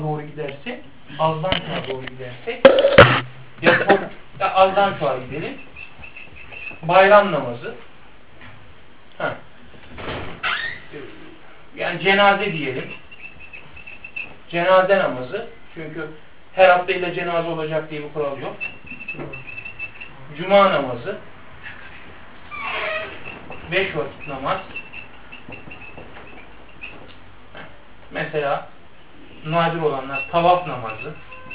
doğru gidersek, azdan çoğa doğru gidersek, ya azdan çoğa gidelim. Bayram namazı. Yani cenaze diyelim. Cenaze namazı. Çünkü her hafta ile cenaze olacak diye bir kural yok. Cuma namazı. 5 vakit namaz. Mesela nadir olanlar tavaf namazı.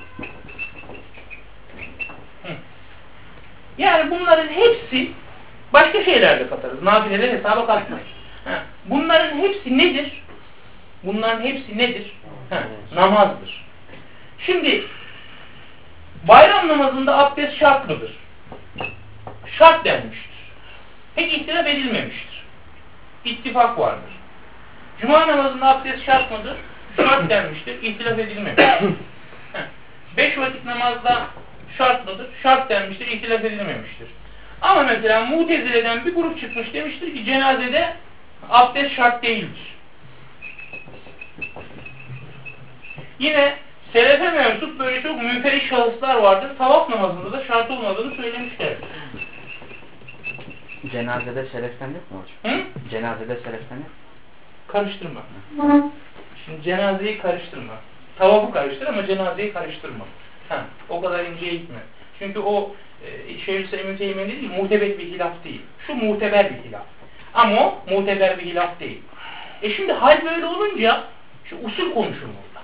Yani bunların hepsi başka şeylerle katarız. Nafileler hesaba katmayız. Bunların hepsi nedir? Bunların hepsi nedir? Namazdır. Şimdi bayram namazında abdest şart mıdır? Şart denmiştir. Pek ihtilaf edilmemiştir. İttifak vardır. Cuma namazında abdest şart mıdır? Şart denmiştir. İhtilaf edilmemiştir. 5 vakit namazda şart mıdır? Şart denmiştir. İhtilaf edilmemiştir. Ama mesela Mutezile'den bir grup çıkmış, demiştir ki cenazede abdest şart değildir. Yine selefe mensup böyle çok münferit şahıslar vardır. Tavaf namazında da şart olmadığını söylemişler. Cenazede şereflendik mi hocam? Cenazede şereflendik. Karıştırma. Şimdi cenazeyi karıştırma. Tavafı karıştır ama cenazeyi karıştırma. O kadar inceye gitme. Çünkü o Şeyhülislam İbn Teymiye değil, muteber bir hilaf değil. Şu muteber bir hilaf. Ama o muteber bir hilaf değil. Şimdi hal böyle olunca şu usul konuşur burada.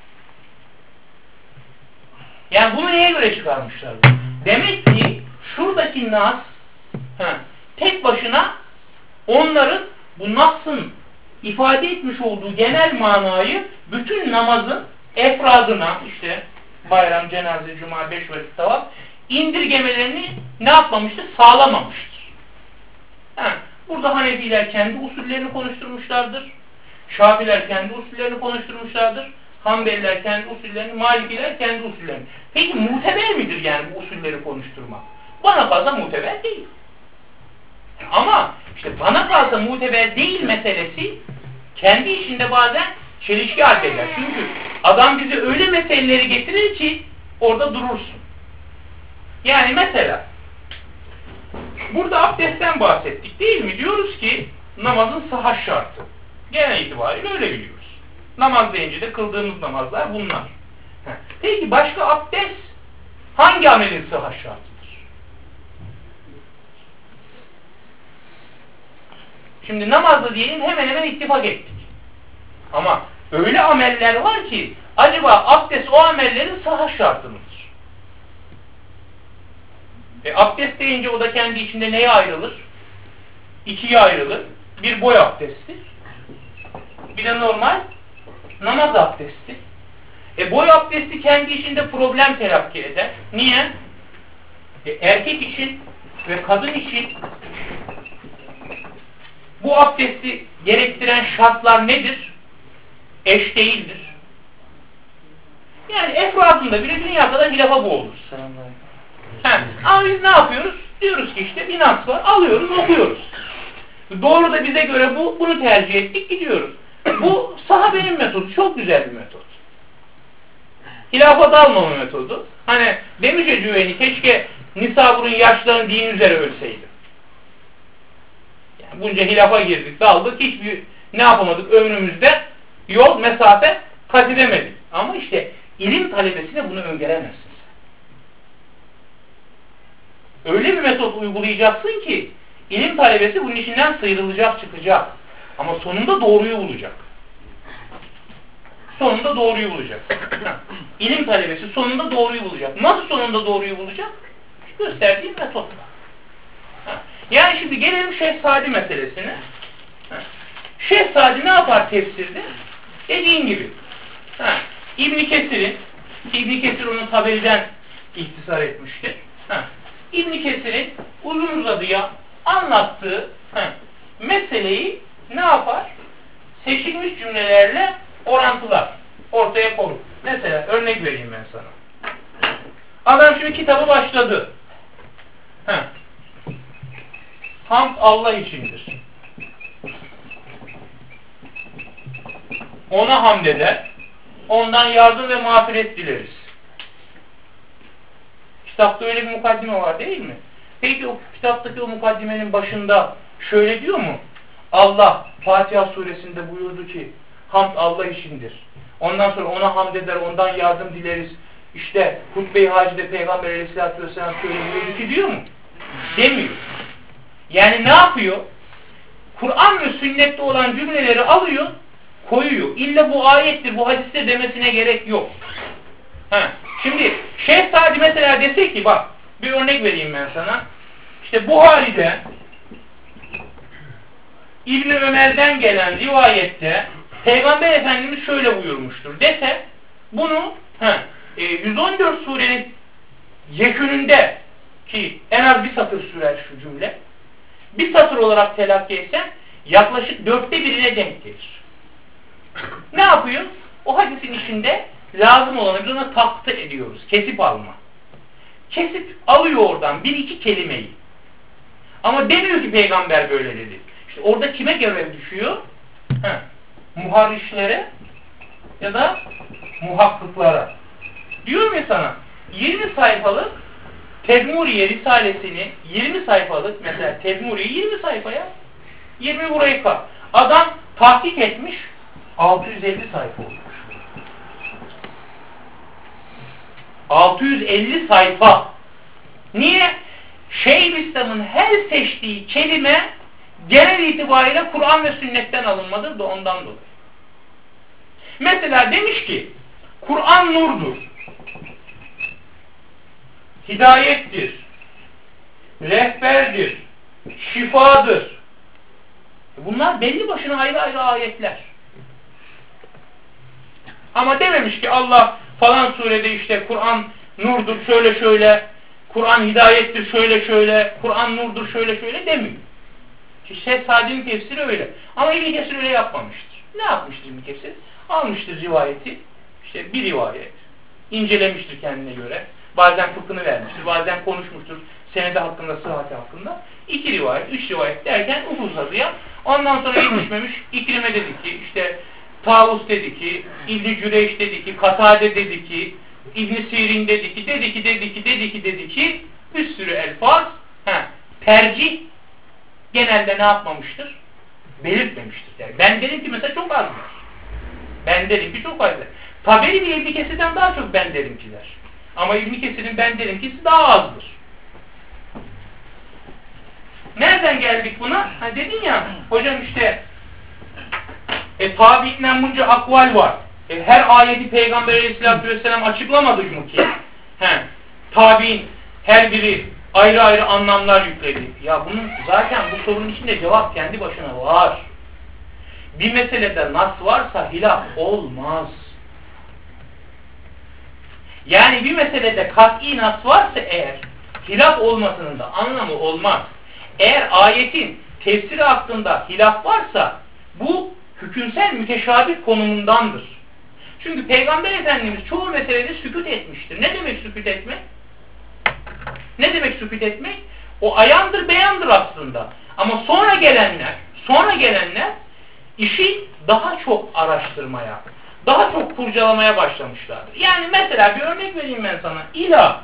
Yani bunu neye göre çıkarmışlar? Demek ki şuradaki nas tek başına onların bu nasın ifade etmiş olduğu genel manayı bütün namazın efradına, işte bayram, cenaze, cuma, 5 vakit tavaf indirgemelerini ne yapmamıştır? Sağlamamıştır. Burada Hanefiler kendi usullerini konuşturmuşlardır. Şafiler kendi usullerini konuşturmuşlardır. Hanbeliler kendi usullerini, Malikiler kendi usullerini. Peki muteber midir yani bu usulleri konuşturmak? Bana kalsa muteber değil. Ama işte bana kalsa muteber değil meselesi kendi içinde bazen çelişki arz eder. Çünkü adam bize öyle meseleleri getirir ki orada durursun. Yani mesela burada abdestten bahsettik değil mi? Diyoruz ki namazın sıhhat şartı. Genel itibariyle öyle biliyoruz. Namaz deyince de kıldığımız namazlar bunlar. Peki başka abdest hangi amelin sıhhat şartıdır? Şimdi namazda diyelim hemen hemen ittifak ettik. Ama öyle ameller var ki acaba abdest o amellerin sıhhat şartı mıdır? Abdest deyince o da kendi içinde neye ayrılır? İkiye ayrılır. Bir boy abdesti. Bir de normal namaz abdesti. Boy abdesti kendi içinde problem telakki eder. Niye? Erkek için ve kadın için bu abdesti gerektiren şartlar nedir? Eş değildir. Yani efradında bile dünya kadar hilafa boğulur. Ama biz ne yapıyoruz? Diyoruz ki işte bir nas var, alıyoruz, okuyoruz. Doğru da bize göre bunu tercih ettik, gidiyoruz. Bu sahabenin metodu, çok güzel bir metot. Hilafa dalmama metodu. Hani demiş ya Cüveyni, keşke Nisabur'un yaşlarının din üzere ölseydi. Yani bunca hilafa girdik, daldık, hiçbir ne yapamadık ömrümüzde, yol, mesafe kat edemedik. Ama işte ilim talebesine bunu öngöremezsin. Öyle bir metot uygulayacaksın ki ilim talebesi bunun içinden sıyrılacak, çıkacak. Ama sonunda doğruyu bulacak. Sonunda doğruyu bulacak. İlim talebesi sonunda doğruyu bulacak. Nasıl sonunda doğruyu bulacak? Gösterdiğim metotla. Yani şimdi gelelim Şeyh Sadi meselesine. Şeyh Sadi ne yapar tefsirde? Dediğim gibi. İbn-i Kesir onu Taberi'den ihtisar etmiştir. İbn-i Kesir'in uzun uzadıya anlattığı meseleyi ne yapar? Seçilmiş cümlelerle orantılar. Ortaya koyur. Mesela örnek vereyim ben sana. Adam şimdi kitabı başladı. Hamd Allah içindir. Ona hamd eder. ondan yardım ve mağfiret dileriz. Kitapta öyle bir mukaddime var değil mi? Peki o kitaptaki o mukaddimenin başında şöyle diyor mu? Allah Fatiha suresinde buyurdu ki hamd Allah içindir. Ondan sonra ona hamd eder, ondan yardım dileriz. İşte hutbe-i hacide Peygamber Aleyhisselatü Vesselam şöyle buyurdu ki diyor mu? Demiyor. Yani ne yapıyor? Kur'an ve sünnette olan cümleleri alıyor, koyuyor. İlla bu ayettir, bu hadiste demesine gerek yok. Şimdi Şeyh Sadi mesela dese ki bak bir örnek vereyim ben sana. İşte Buhari'de İbn-i Ömer'den gelen rivayette Peygamber Efendimiz şöyle buyurmuştur dese bunu 114 surenin yekününde ki en az bir satır sürer şu cümle bir satır olarak telakki etsen yaklaşık 1/4'ine denk gelir. Ne yapıyor? O hadisin içinde lazım olanı biz ona taktı ediyoruz. Kesip alma. Kesip alıyor oradan bir iki kelimeyi. Ama demiyor ki peygamber böyle dedi. İşte orada kime görev düşüyor? Muharrişlere ya da muhakkıklara. Diyorum ya sana 20 sayfalık Tedmuriye Risalesini 20 sayfalık mesela Tedmuriye 20 sayfaya 20 burayı kal. Adam tahkik etmiş 650 sayfa olmuş. 650 sayfa. Niye? Şeyhülislam'ın her seçtiği kelime genel itibariyle Kur'an ve sünnetten alınmadır da ondan dolayı. Mesela demiş ki Kur'an nurdur. Hidayettir. Rehberdir. Şifadır. Bunlar belli başına ayrı ayrı ayetler. Ama dememiş ki Allah falan surede işte Kur'an nurdur şöyle şöyle, Kur'an hidayettir şöyle şöyle, Kur'an nurdur şöyle şöyle demiyor. Şeyh Sadi'nin tefsiri öyle. Ama İbn Kesir öyle yapmamıştır. Ne yapmıştır İbn Kesir? Almıştır rivayeti, işte bir rivayet, incelemiştir kendine göre. Bazen fıkhını vermiştir, bazen konuşmuştur senede hakkında, sıhhati hakkında. 2 rivayet, 3 rivayet derken uzadıya. Ondan sonra yetişmemiş, İkrime dedi ki, işte Tavus dedi ki, İbn-i Cüreyş dedi ki, Katade dedi ki, İbn-i Sirin dedi ki, bir sürü elfaz, tercih genelde ne yapmamıştır? Belirtmemiştir. Yani ben derim ki mesela çok azdır. Ben derim ki çok azdır. Taberi bir İbn Kesir'den daha çok ben derimkiler. Ama İbn Kesir'in ben derinkisi daha azdır. Nereden geldik buna? Dedin ya, hocam işte tabiinden bunca akval var. Her ayeti Peygamber Aleyhisselatü Vesselam açıklamadı mı ki? Tabiin her biri ayrı ayrı anlamlar yükledi. Ya bunun zaten bu sorunun içinde cevap kendi başına var. Bir meselede nas varsa hilaf olmaz. Yani bir meselede kat'i nas varsa eğer hilaf olmasının da anlamı olmaz. Eğer ayetin tefsiri hakkında hilaf varsa bu hükümsel müteşabih konumundandır. Çünkü Peygamber Efendimiz çoğu meselede sükût etmiştir. Ne demek sükût etmek? Ne demek sükût etmek? O ayandır beyandır aslında. Ama sonra gelenler işi daha çok araştırmaya, daha çok kurcalamaya başlamışlardır. Yani mesela bir örnek vereyim ben sana. İlah.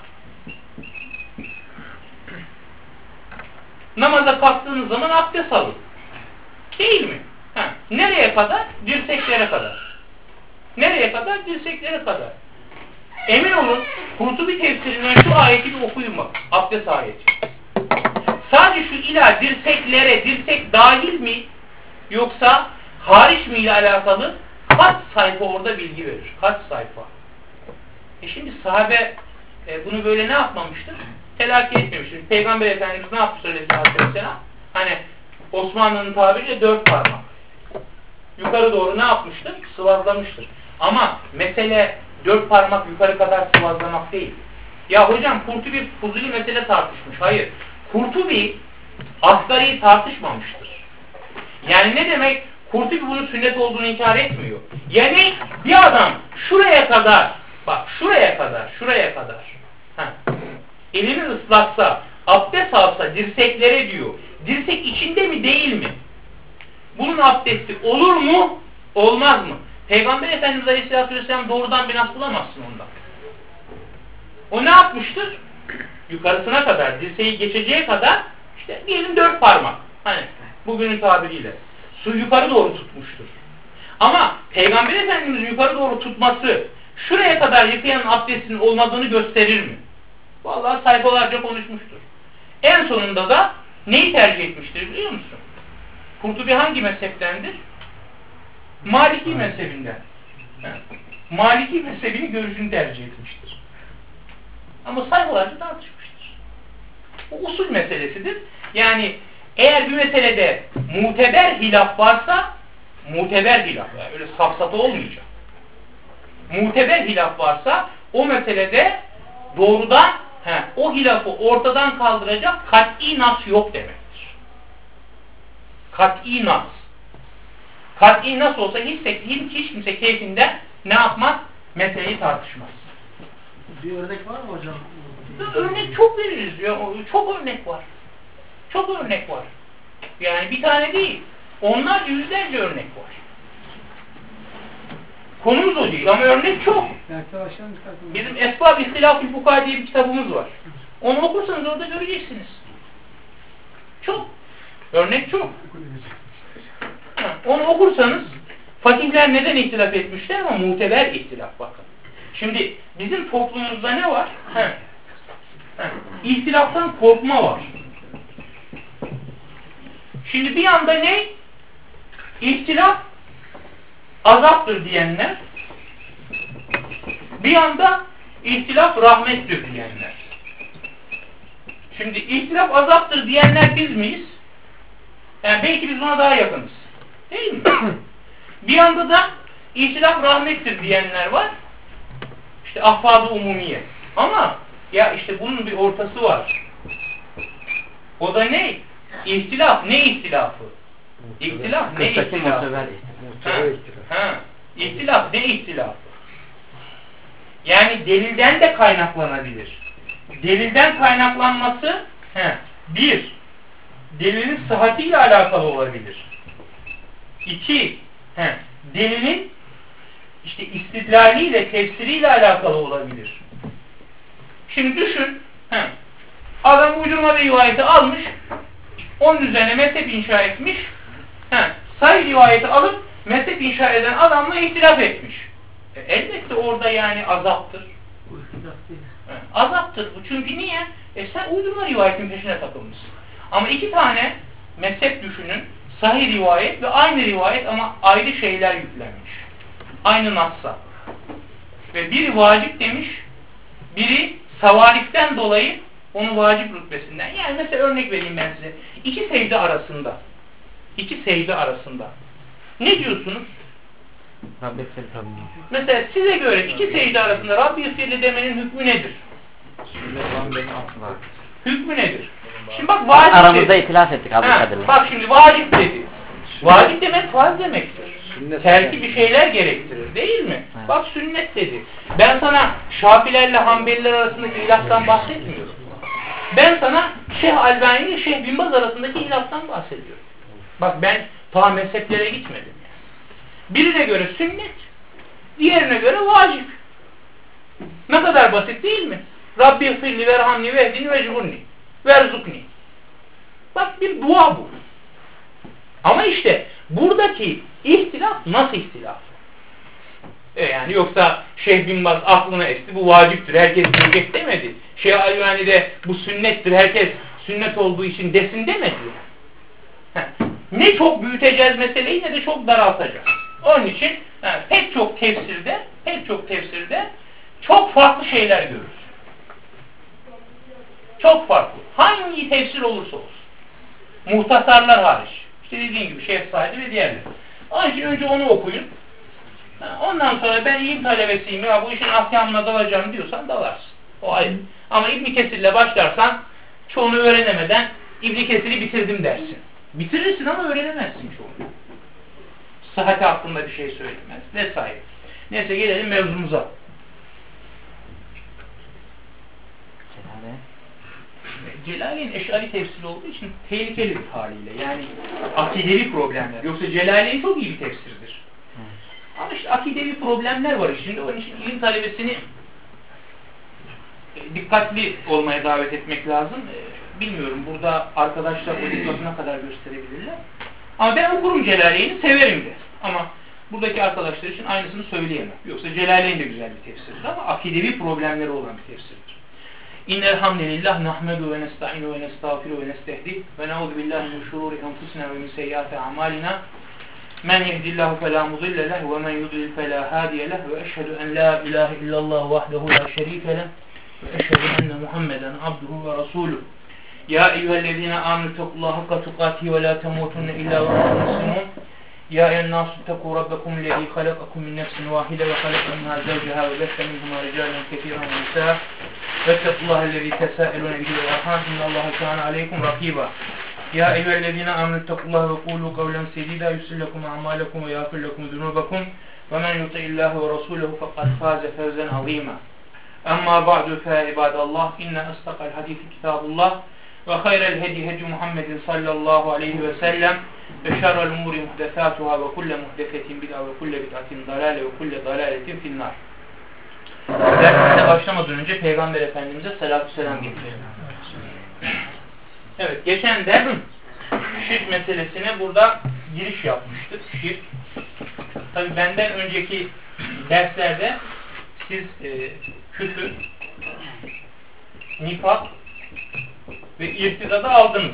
Namaza kalktığınız zaman abdest alın. Değil mi? Nereye kadar? Dirseklere kadar. Nereye kadar? Dirseklere kadar. Emin olun, Kurtubi tefsirinden şu ayeti bir okuyun bak. Abdest ayeti. Sadece şu ilah dirseklere, dirsek dahil mi? Yoksa hariç mi ile alakalı kaç sayfa orada bilgi verir? Kaç sayfa? Şimdi sahabe bunu böyle ne yapmamıştır? Telakki etmemiştir. Peygamber Efendimiz ne yapmıştır Aleyhisselatü Vesselam? Hani Osmanlı'nın tabiriyle 4 parmak. Yukarı doğru ne yapmıştır? Sıvazlamıştır. Ama mesele 4 parmak yukarı kadar sıvazlamak değil. Ya hocam Kurtubi fuzuli mesele tartışmış. Hayır. Kurtubi asgariyi tartışmamıştır. Yani ne demek? Kurtubi bunun sünnet olduğunu inkar etmiyor. Yani bir adam şuraya kadar, bak şuraya kadar elini ıslatsa, abdest alsa dirseklere diyor. Dirsek içinde mi değil mi? Bunun abdesti olur mu? Olmaz mı? Peygamber Efendimiz Aleyhisselatü Vesselam doğrudan bir nas bulamazsın ondan. O ne yapmıştır? Yukarısına kadar, dirseği geçeceği kadar işte diyelim 4 parmak. Hani bugünün tabiriyle. Su yukarı doğru tutmuştur. Ama Peygamber Efendimiz'in yukarı doğru tutması şuraya kadar yıkayanın abdestinin olmadığını gösterir mi? Vallahi sayfalarca konuşmuştur. En sonunda da neyi tercih etmiştir biliyor musun? Kurtubi hangi mezheptendir? Maliki mezhebinden. Maliki mezhebini görüşünü tercih etmiştir. Ama sayfalarca tartışmıştır. Bu usul meselesidir. Yani eğer bir meselede muteber hilaf varsa, muteber hilaf, yani öyle safsata olmayacak. Muteber hilaf varsa o meselede doğrudan o hilafı ortadan kaldıracak kat'i nas yok demektir. Kat'i nas. Kat'i nas olsa hiç kimse keyfinden ne yapmaz? Meseleyi tartışmaz. Bir örnek var mı hocam? Örnek çok veririz ya. Çok örnek var. Çok örnek var. Yani bir tane değil. Onlarca yüzlerce örnek var. Konumuz o değil ama örnek çok. Bizim Esbab-ı İhtilaf-ı Fukaha diye bir kitabımız var. Onu okursanız orada göreceksiniz. Çok. Örnek çok. Onu okursanız fakihler neden ihtilaf etmişler ama muteber ihtilaf bakın. Şimdi bizim toplumumuzda ne var? İhtilaftan korkma var. Şimdi bir anda ne? İhtilaf azaptır diyenler, bir anda ihtilaf rahmettir diyenler. Şimdi ihtilaf azaptır diyenler biz miyiz? Yani belki biz buna daha yakınız. Değil mi? Bir anda da ihtilaf rahmettir diyenler var. İşte ahfad-ı umumiye. Ama ya işte bunun bir ortası var. O da ne? İhtilaf. Ne ihtilafı? İhtilaf ne ihtilafı? İhtilaf ne ihtilafı? Yani delilden de kaynaklanabilir. Delilden kaynaklanması bir, delilin sıhhatiyle alakalı olabilir. İki, delilin işte istidlaliyle, tefsiriyle alakalı olabilir. Şimdi düşün, adam uydurma bir rivayeti almış, onun üzerine mezhep inşa etmiş, sahih rivayeti alıp mezhep inşa eden adamla ihtilaf etmiş. Elbette orada yani azaptır. Azaptır bu. Çünkü niye? Sen uydurma rivayetin peşine takılmışsın. Ama iki tane mezhep düşünün, sahih rivayet ve aynı rivayet ama ayrı şeyler yüklenmiş. Aynı nassa. Ve biri vacip demiş, biri savariften dolayı onu vacip rütbesinden. Yani mesela örnek vereyim ben size. İki secde arasında. İki secde arasında. Ne diyorsunuz? Rabbi firli. Mesela size göre iki secde arasında Rabbi firli demenin hükmü nedir? Hükmü nedir? Şimdi bak vacip aramızda dedi. itilaf ettik Abdülkadir'le. Bak şimdi vacip dedi. Vacip demek farz demektir. Terki bir şeyler gerektirir değil mi? Evet. Bak sünnet dedi. Ben sana Şafilerle Hanbeliler arasındaki hilaftan bahsetmiyorum. Ben sana Şeyh Albani ile Şeyh Bin Baz arasındaki hilaftan bahsediyorum. Bak ben ta mezheplere gitmedim. Birine göre sünnet, diğerine göre vacip. Ne kadar basit değil mi? Rabbi firli verhamni vehdini vecbunni verzukni. Bak bir dua bu. Ama işte buradaki ihtilaf nasıl ihtilaf? Yani yoksa Şeyh Bin Baz aklına esti, bu vaciptir, herkes diyecek demedi. Şeyh Albani de bu sünnettir, herkes sünnet olduğu için desin demedi. Ne çok büyüteceğiz meseleyi ne de çok daraltacağız. Onun için pek çok tefsirde çok farklı şeyler görürüz. Çok farklı. Hangi tefsir olursa olsun. Muhtasarlar hariç. İşte dediğim gibi Şeyh Said ve diğerleri. Onun için önce onu okuyun. Ondan sonra ben ilim talebesiyim ya bu işin ahkamına dalacağım diyorsan dalarsın. O ayrı. Ama İbn Kesir'le başlarsan çoğunu öğrenemeden İbn Kesir'i bitirdim dersin. Bitirirsin ama öğrenemezsin çoğunu. Sıhhati hakkında bir şey söylemez. Vesaire. Neyse gelelim mevzumuza. Celaleyn Eş'ari tefsiri olduğu için tehlikeli bir haliyle. Yani akidevi problemler. Yoksa Celaleyn çok iyi bir tefsirdir. Ama işte akidevi problemler var içinde. Onun için ilim talebesini dikkatli olmaya davet etmek lazım. Bilmiyorum burada arkadaşlar bu dikkatine kadar gösterebilirler. Ama ben okurum Celaleyn'i, severim de. Ama buradaki arkadaşlar için aynısını söyleyemem. Yoksa Celaleyn de güzel bir tefsirdir ama akidevi problemleri olan bir tefsirdir. İnnel hamdelillah nahmedu ve nesta'inu ve nestağfiru ve nestehdi ve na'udhu billahi min şururi enfusina ve min seyyiati a'malina. Men yehdillahu fela mudille leh ve men yudlil fela hadiye leh ve eşhedü en la ilahe illallah vahdehu la şerike leh ve eşhedü enne Muhammeden abduhu ve rasuluh. Ya eyyühellezine aminu tequllaha hakka tukatihi ve la temutunne illa ve entum muslimun. Ya eyyühennâsü ttekû rabbekum lezî halakakum min nefsin vâhide ve halaka minhâ zevceha ve besse minhumâ ricâlen kethîran ve nisâ. Vettequllâhellezî tesâelûne bihi vel arhâm innallâhe kâne aleykum rakîbâ. Ya eyyühellezîne aminu ttequllaha ve kûlû kavlen sedîdâ yusillekum a'mâlekum ve yâfir lekum zunûbekum ve men yuti'illâhe ve rasûlehu fekad fâze fevzen azîmâ. Amma ba'du fe ibadallah inne astakal hadîfi kitâbullah ve hayrel hedi hedi Muhammedin sallallahu aleyhi ve sellem ve şerrel umuri muhdesatuhâ ve kulle muhdesetin bid'a ve kulle bid'atin dalâle ve kulle dalâletin finnâr. Dersimize başlamadan önce Peygamber Efendimiz'e salatü selam getirelim. Evet, geçen de şirk meselesine burada giriş yapmıştık. Şirk. Tabi benden önceki derslerde siz küfür, nifak ve irtidadı aldınız.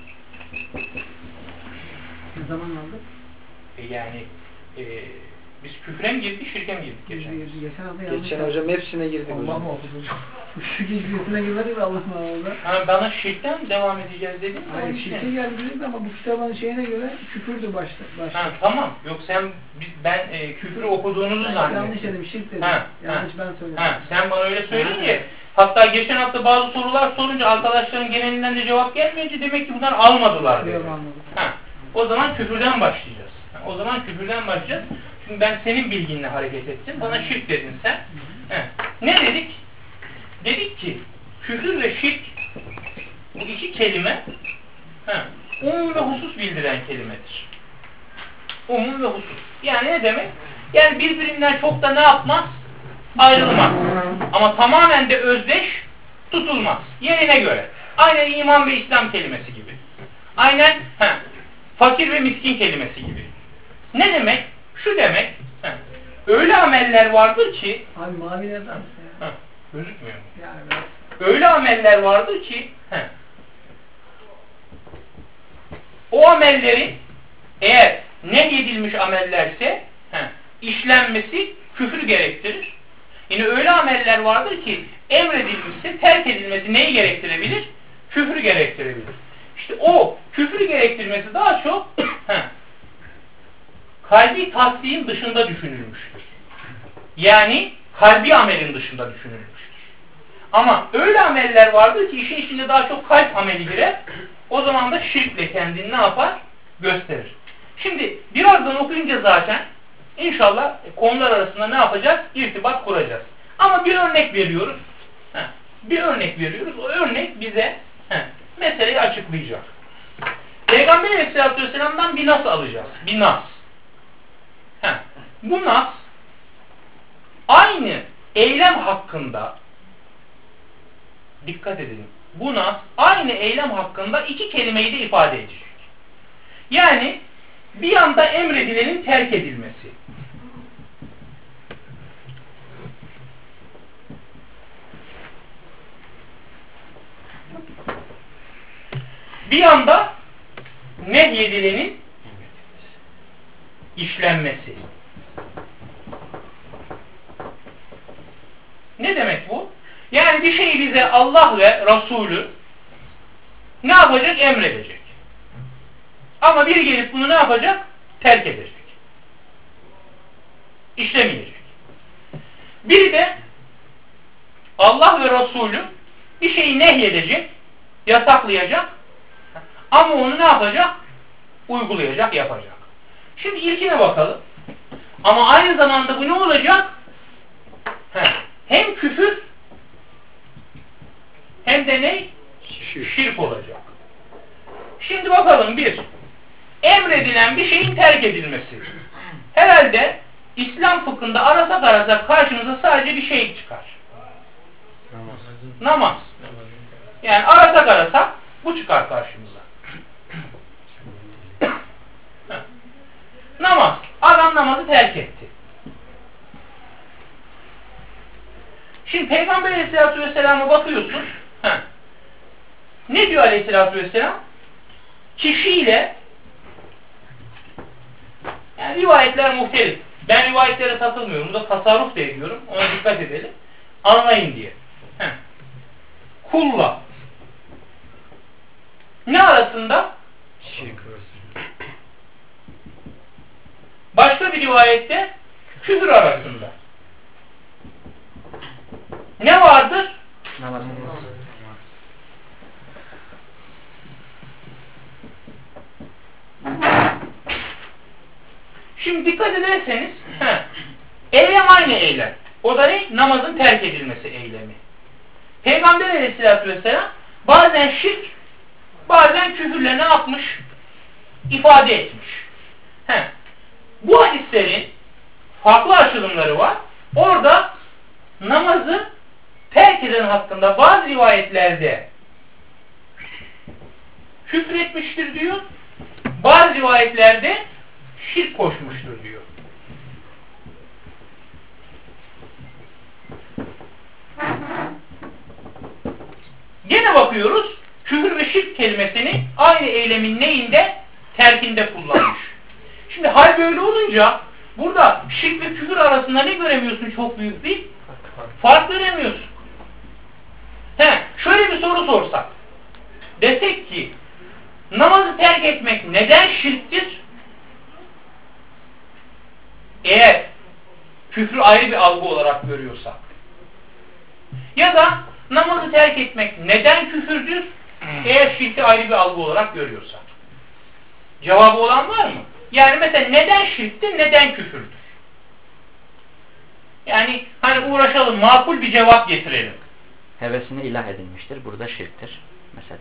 Ne zaman aldık? Yani biz küfre mi girdik, şirke mi girdik Geçen hocam hepsine girdik. Allah mı okudun? Şirke girsine girdik Allah mı oldu? Bana şirkten devam edeceğiz dedin. Hayır şirke geldi dedik ama bu kitabın şeyine göre küfürdü başta. Tamam. Yok ben küfürü okuduğunuzu zannettim. Yanlış dedim, şirk dedim. Yanlış ben söyledim. Sen bana öyle söyleyince hatta geçen hafta bazı sorular sorunca arkadaşların genelinden de cevap gelmeyince demek ki bunlar almadılar. Yok anladım. O zaman küfürden başlayacağız. Çünkü ben senin bilginle hareket ettim. Bana şirk dedin sen. Ne dedik? Dedik ki küfür ve şirk bu iki kelime umum ve husus bildiren kelimedir. Umum ve husus. Yani ne demek? Yani birbirinden çok da ne yapmaz? Ayrılmaz. Ama tamamen de özdeş tutulmaz. Yerine göre. Aynen iman ve İslam kelimesi gibi. Aynen fakir ve miskin kelimesi gibi. Ne demek? Şu demek. Öyle ameller vardır ki Abi mavi nereden ya? Gözükmüyor mu? Yani biraz. Öyle ameller vardır ki o amellerin eğer nehyedilmiş amellerse işlenmesi küfür gerektirir. Yine öyle ameller vardır ki emredilmişse terk edilmesi neyi gerektirebilir? Küfrü gerektirebilir. İşte o küfrü gerektirmesi daha çok kalbi tasdiğin dışında düşünülmüştür. Yani kalbi amelin dışında düşünülmüştür. Ama öyle ameller vardır ki işin içinde daha çok kalp ameli girer. O zaman da şirkle kendini ne yapar? Gösterir. Şimdi birazdan okuyunca zaten İnşallah konular arasında ne yapacağız? İrtibat kuracağız. Ama bir örnek veriyoruz. O örnek bize meseleyi açıklayacak. Peygamber Aleyhisselatü Vesselam'dan bir nas alacağız. Bir nas. Bu nas aynı eylem hakkında dikkat edelim. Bu nas aynı eylem hakkında iki kelimeyi de ifade edecek. Yani bir yanda emredilenin terk edilmesi. Bir yanda nehyedilenin işlenmesi. Ne demek bu? Yani bir şeyi bize Allah ve Resulü ne yapacak? Emredecek. Ama biri gelip bunu ne yapacak? Terk edecek. İşlemeyecek. Biri de Allah ve Resulü bir şeyi nehyedecek, yasaklayacak ama onu ne yapacak? Uygulayacak, yapacak. Şimdi ilkine bakalım. Ama aynı zamanda bu ne olacak? Hem küfür hem de ne? Şirk olacak. Şimdi bakalım bir. Emredilen bir şeyin terk edilmesi. Herhalde İslam fıkhında arasak karşımıza sadece bir şey çıkar. Namaz. Yani arasak bu çıkar karşımıza. Namaz. Adam namazı terk etti. Şimdi Peygamber Aleyhisselatü Vesselam'a bakıyorsun. Ne diyor Aleyhisselatü Vesselam? Kişiyle, yani rivayetler muhtelif. Ben rivayetlere takılmıyorum. Burada tasarruf da ediyorum. Ona dikkat edelim. Anlayın diye. Kulla ne arasında? Başka bir rivayette küfür arasında. Ne vardır? Namaz. Şimdi dikkat ederseniz eylem aynı eylem. O da ne? Namazın terk edilmesi eylemi. Peygamber Aleyhisselatü Vesselam bazen şirk, bazen küfürle ne yapmış? İfade etmiş. Bu hadislerin farklı açılımları var. Orada namazı terk eden hakkında bazı rivayetlerde küfür etmiştir diyor. Bazı rivayetlerde şirk koşmuştur diyor. Gene bakıyoruz, küfür ve şirk kelimesini aynı eylemin neyinde? Terkinde kullanmış. Şimdi hal böyle olunca burada şirk ve küfür arasında ne göremiyorsun? Çok büyük bir fark göremiyorsun. Şöyle bir soru sorsak. Desek ki namazı terk etmek neden şirktir? Eğer küfrü ayrı bir algı olarak görüyorsak. Ya da namazı terk etmek neden küfürdür? Eğer şirki ayrı bir algı olarak görüyorsak. Cevabı olan var mı? Yani mesela neden şirktir, neden küfürdür? Yani hani uğraşalım, makul bir cevap getirelim. Hevesine ilah edilmiştir. Burada şirktir. Mesela.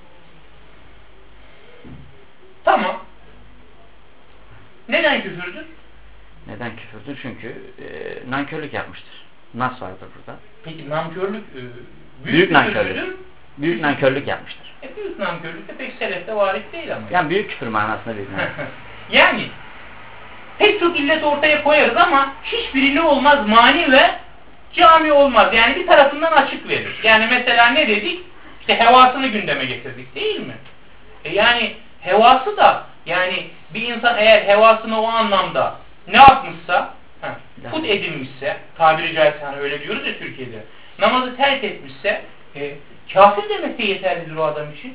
Tamam. Neden küfürdür? Neden küfürdür? Çünkü nankörlük yapmıştır. Nas vardır burada. Peki nankörlük büyük nankörlük. Büyük nankörlük yapmıştır. Büyük nankörlük de pek selefte varit değil ama. Yani büyük küfür manasında büyük nankörlük. Yani pek çok illet ortaya koyarız ama hiçbiri ne olmaz? Mani ve cami olmaz. Yani bir tarafından açık verir. Yani mesela ne dedik? İşte hevasını gündeme getirdik değil mi? Yani hevası da, yani bir insan eğer hevasını o anlamda ne yapmışsa, put edinmişse, tabiri caizse hani öyle diyoruz ya Türkiye'de, namazı terk etmişse kafir demek de yeterlidir o adam için.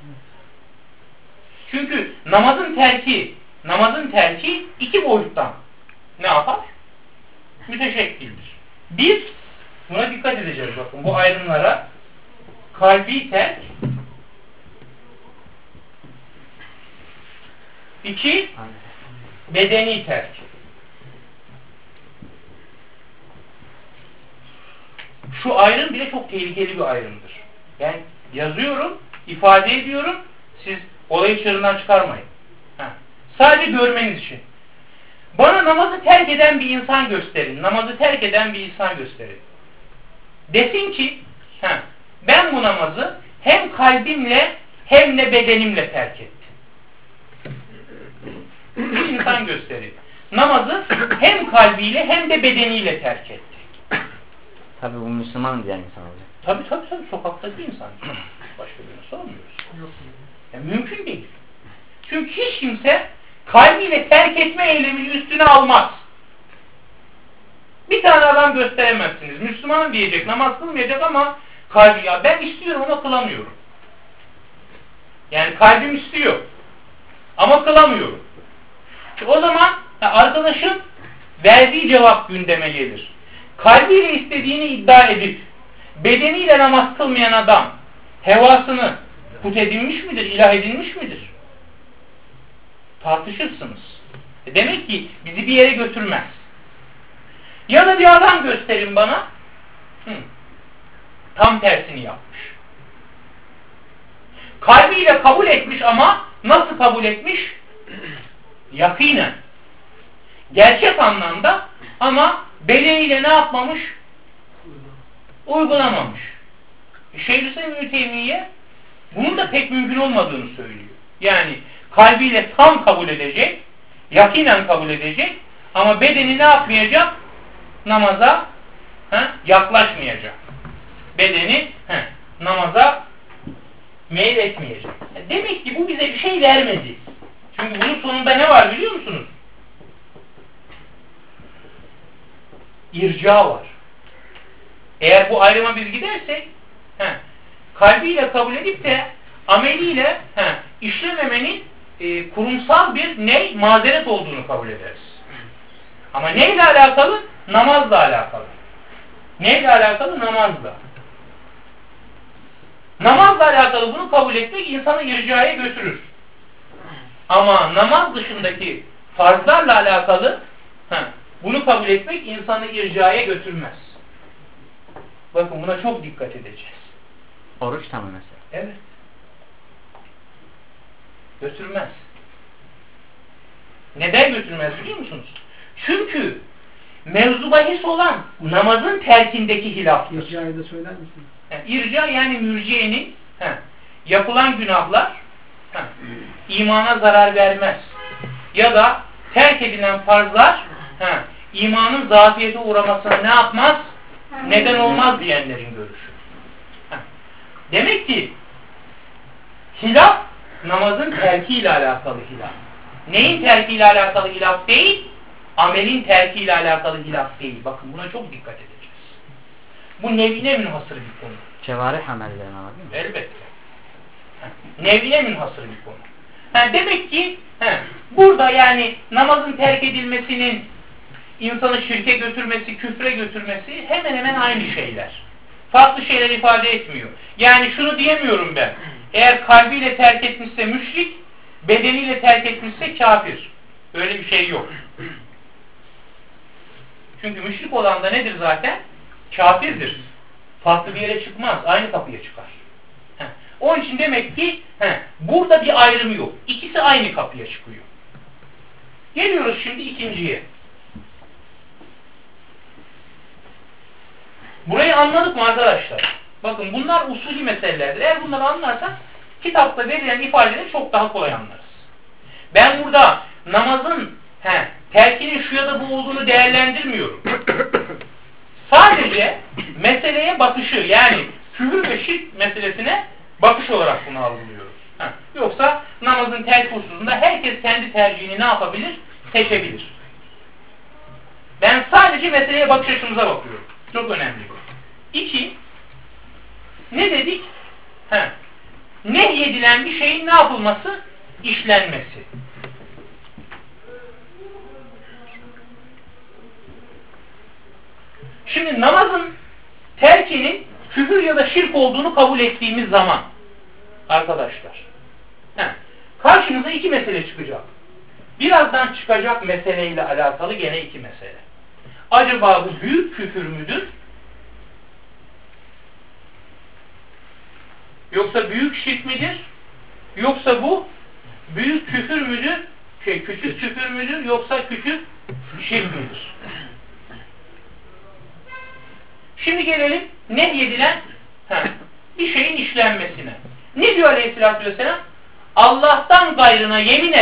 Çünkü namazın terki iki boyuttan ne yapar? Müteşekkildir. Bir, buna dikkat edeceğiz bakın bu ayrımlara. Kalbi terk. İki, bedeni terk. Şu ayrım bile çok tehlikeli bir ayrımdır. Yani yazıyorum, ifade ediyorum, siz olayı çığırından çıkarmayın. Sadece görmeniz için. Bana namazı terk eden bir insan gösterin. Namazı terk eden bir insan gösterin. Desin ki, ben bu namazı hem kalbimle hem de bedenimle terk ettim. Bir insan gösterin. Namazı hem kalbiyle hem de bedeniyle terk etti. Tabi bu Müslüman diyen insan olacak. Tabi sokaktaki insan. Başka birini sormuyoruz. Yani mümkün değil. Çünkü hiç kimse kalbiyle terk etme eylemini üstüne almaz. Bir tane adam gösteremezsiniz. Müslüman diyecek, namaz kılmayacak ama kalbi, ya ben istiyorum ama kılamıyorum. Yani kalbim istiyor ama kılamıyorum. O zaman arkadaşın verdiği cevap gündeme gelir. Kalbiyle istediğini iddia edip bedeniyle namaz kılmayan adam hevasını put edinmiş midir, ilah edinmiş midir? Tartışırsınız. Demek ki bizi bir yere götürmez. Ya da bir adam gösterin bana, tam tersini yapmış. Kalbiyle kabul etmiş ama nasıl kabul etmiş? Yakinen. Gerçek anlamda Ama bedeniyle ne yapmamış? Uygulamamış. Şeyhülislam İbn Teymiye bunun da pek mümkün olmadığını söylüyor. Yani kalbiyle tam kabul edecek, yakinen kabul edecek ama bedeni ne yapmayacak? Namaza yaklaşmayacak. Bedeni namaza meyil etmeyecek. Demek ki bu bize bir şey vermedi. Çünkü bunun sonunda ne var biliyor musunuz? İrca var. Eğer bu ayrıma biz gidersek kalbiyle kabul edip de ameliyle işlememenin kurumsal bir mazeret olduğunu kabul ederiz. Ama neyle alakalı? Namazla alakalı. Neyle alakalı? Namazla. Namazla alakalı bunu kabul etmek insanı ircaya götürür. Ama namaz dışındaki farzlarla alakalı bunu kabul etmek insanı ircaya götürmez. Bakın buna çok dikkat edeceğiz. Oruç tamam mesela. Evet. Götürmez. Neden götürmez biliyor musunuz? Çünkü mevzu bahis olan namazın terkindeki hilaftır. İrca'yı da söyler misiniz? İrca yani mürciyenin yapılan günahlar imana zarar vermez. Ya da terk edilen farzlar imanın zafiyete uğramasına ne yapmaz? Neden olmaz diyenlerin görüşü. Demek ki hilaf namazın terkiyle alakalı hilaf. Neyin terkiyle alakalı hilaf değil? Amelin terkiyle alakalı hilaf değil. Bakın buna çok dikkat edeceğiz. Bu nevine münhasır bir konu. Cevarih amellerine değil mi? Elbette. Nevine münhasır bir konu. Demek ki burada yani namazın terk edilmesinin insanı şirke götürmesi, küfre götürmesi hemen hemen aynı şeyler. Farklı şeyler ifade etmiyor. Yani şunu diyemiyorum ben. Eğer kalbiyle terk etmişse müşrik, bedeniyle terk etmişse kafir. Öyle bir şey yok. Çünkü müşrik olan da nedir zaten? Kafirdir. Farklı bir yere çıkmaz. Aynı kapıya çıkar. Onun için demek ki burada bir ayrım yok. İkisi aynı kapıya çıkıyor. Geliyoruz şimdi ikinciye. Burayı anladık mı arkadaşlar? Bakın bunlar usulü meselelerdir. Eğer bunları anlarsak kitapta verilen ifadeleri çok daha kolay anlarız. Ben burada namazın terkinin şu ya da bu olduğunu değerlendirmiyorum. Sadece meseleye bakışı yani küfür ve şirk meselesine bakış olarak bunu algılıyoruz. Yoksa namazın terk hususunda herkes kendi tercihini ne yapabilir? Seçebilir. Ben sadece meseleye bakış açımıza bakıyorum. Çok önemli bu. 2. Ne dedik? Nehyedilen bir şeyin ne yapılması? İşlenmesi. Şimdi namazın terkinin küfür ya da şirk olduğunu kabul ettiğimiz zaman arkadaşlar karşınıza iki mesele çıkacak. Birazdan çıkacak meseleyle alakalı gene iki mesele. Acaba bu büyük küfür müdür? Yoksa büyük şirk midir? Yoksa bu büyük küfür müdür? Küçük küfür müdür? Yoksa küçük şirk midir? Şimdi gelelim nehyedilen bir şeyin işlenmesine. Ne diyor Aleyhisselatü Vesselam? Allah'tan gayrına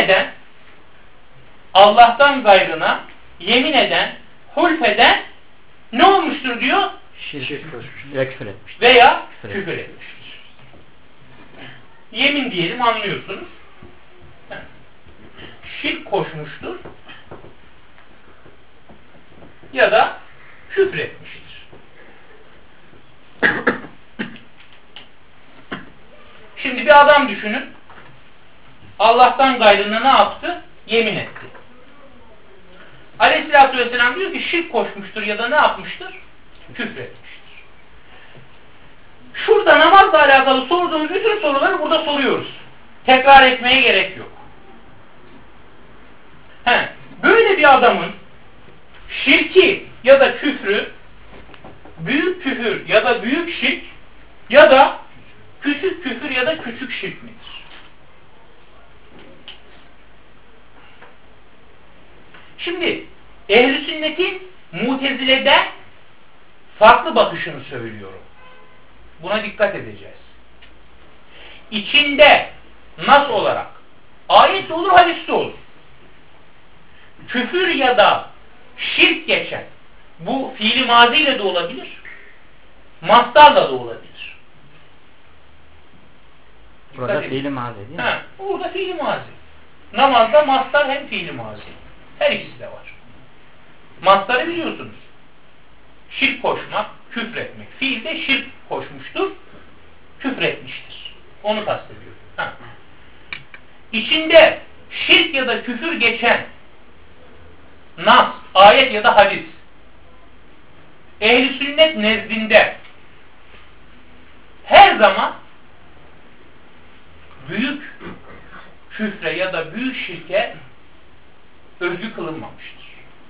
yemin eden, hulfeden ne olmuştur diyor? Şirk koşmuş veya küfür etmiştir. Veya küfür etmiştir. Yemin diyelim anlıyorsunuz. Şirk koşmuştur ya da küfür etmiştir. Şimdi bir adam düşünün. Allah'tan gayrına ne yaptı? Yemin etti. Aleyhisselatü Vesselam diyor ki şirk koşmuştur ya da ne yapmıştır? Küfür etmiştir. Şurada namazla alakalı sorduğumuz bütün soruları burada soruyoruz. Tekrar etmeye gerek yok. Böyle bir adamın şirki ya da küfrü büyük küfür ya da büyük şirk ya da küçük küfür ya da küçük şirk midir? Şimdi ehl-i sünnetin Mutezile'den farklı bakışını söylüyorum. Buna dikkat edeceğiz. İçinde nas olarak ayet olur, hadis de olur. Küfür ya da şirk geçen, bu fiili maziyle de olabilir, mastarla da olabilir. Burada fiili mazi değil mi? Ha, burada fiili mazi. Namazda mastar hem fiili mazi. Her ikisi de var. Mastarı biliyorsunuz. Şirk koşmak, küfretmek. Fiilde şirk koşmuştur, küfretmiştir. Onu kastediyor. Ha. İçinde şirk ya da küfür geçen nas, ayet ya da hadis ehl-i sünnet nezdinde her zaman büyük küfre ya da büyük şirke özgü kılınmamıştır.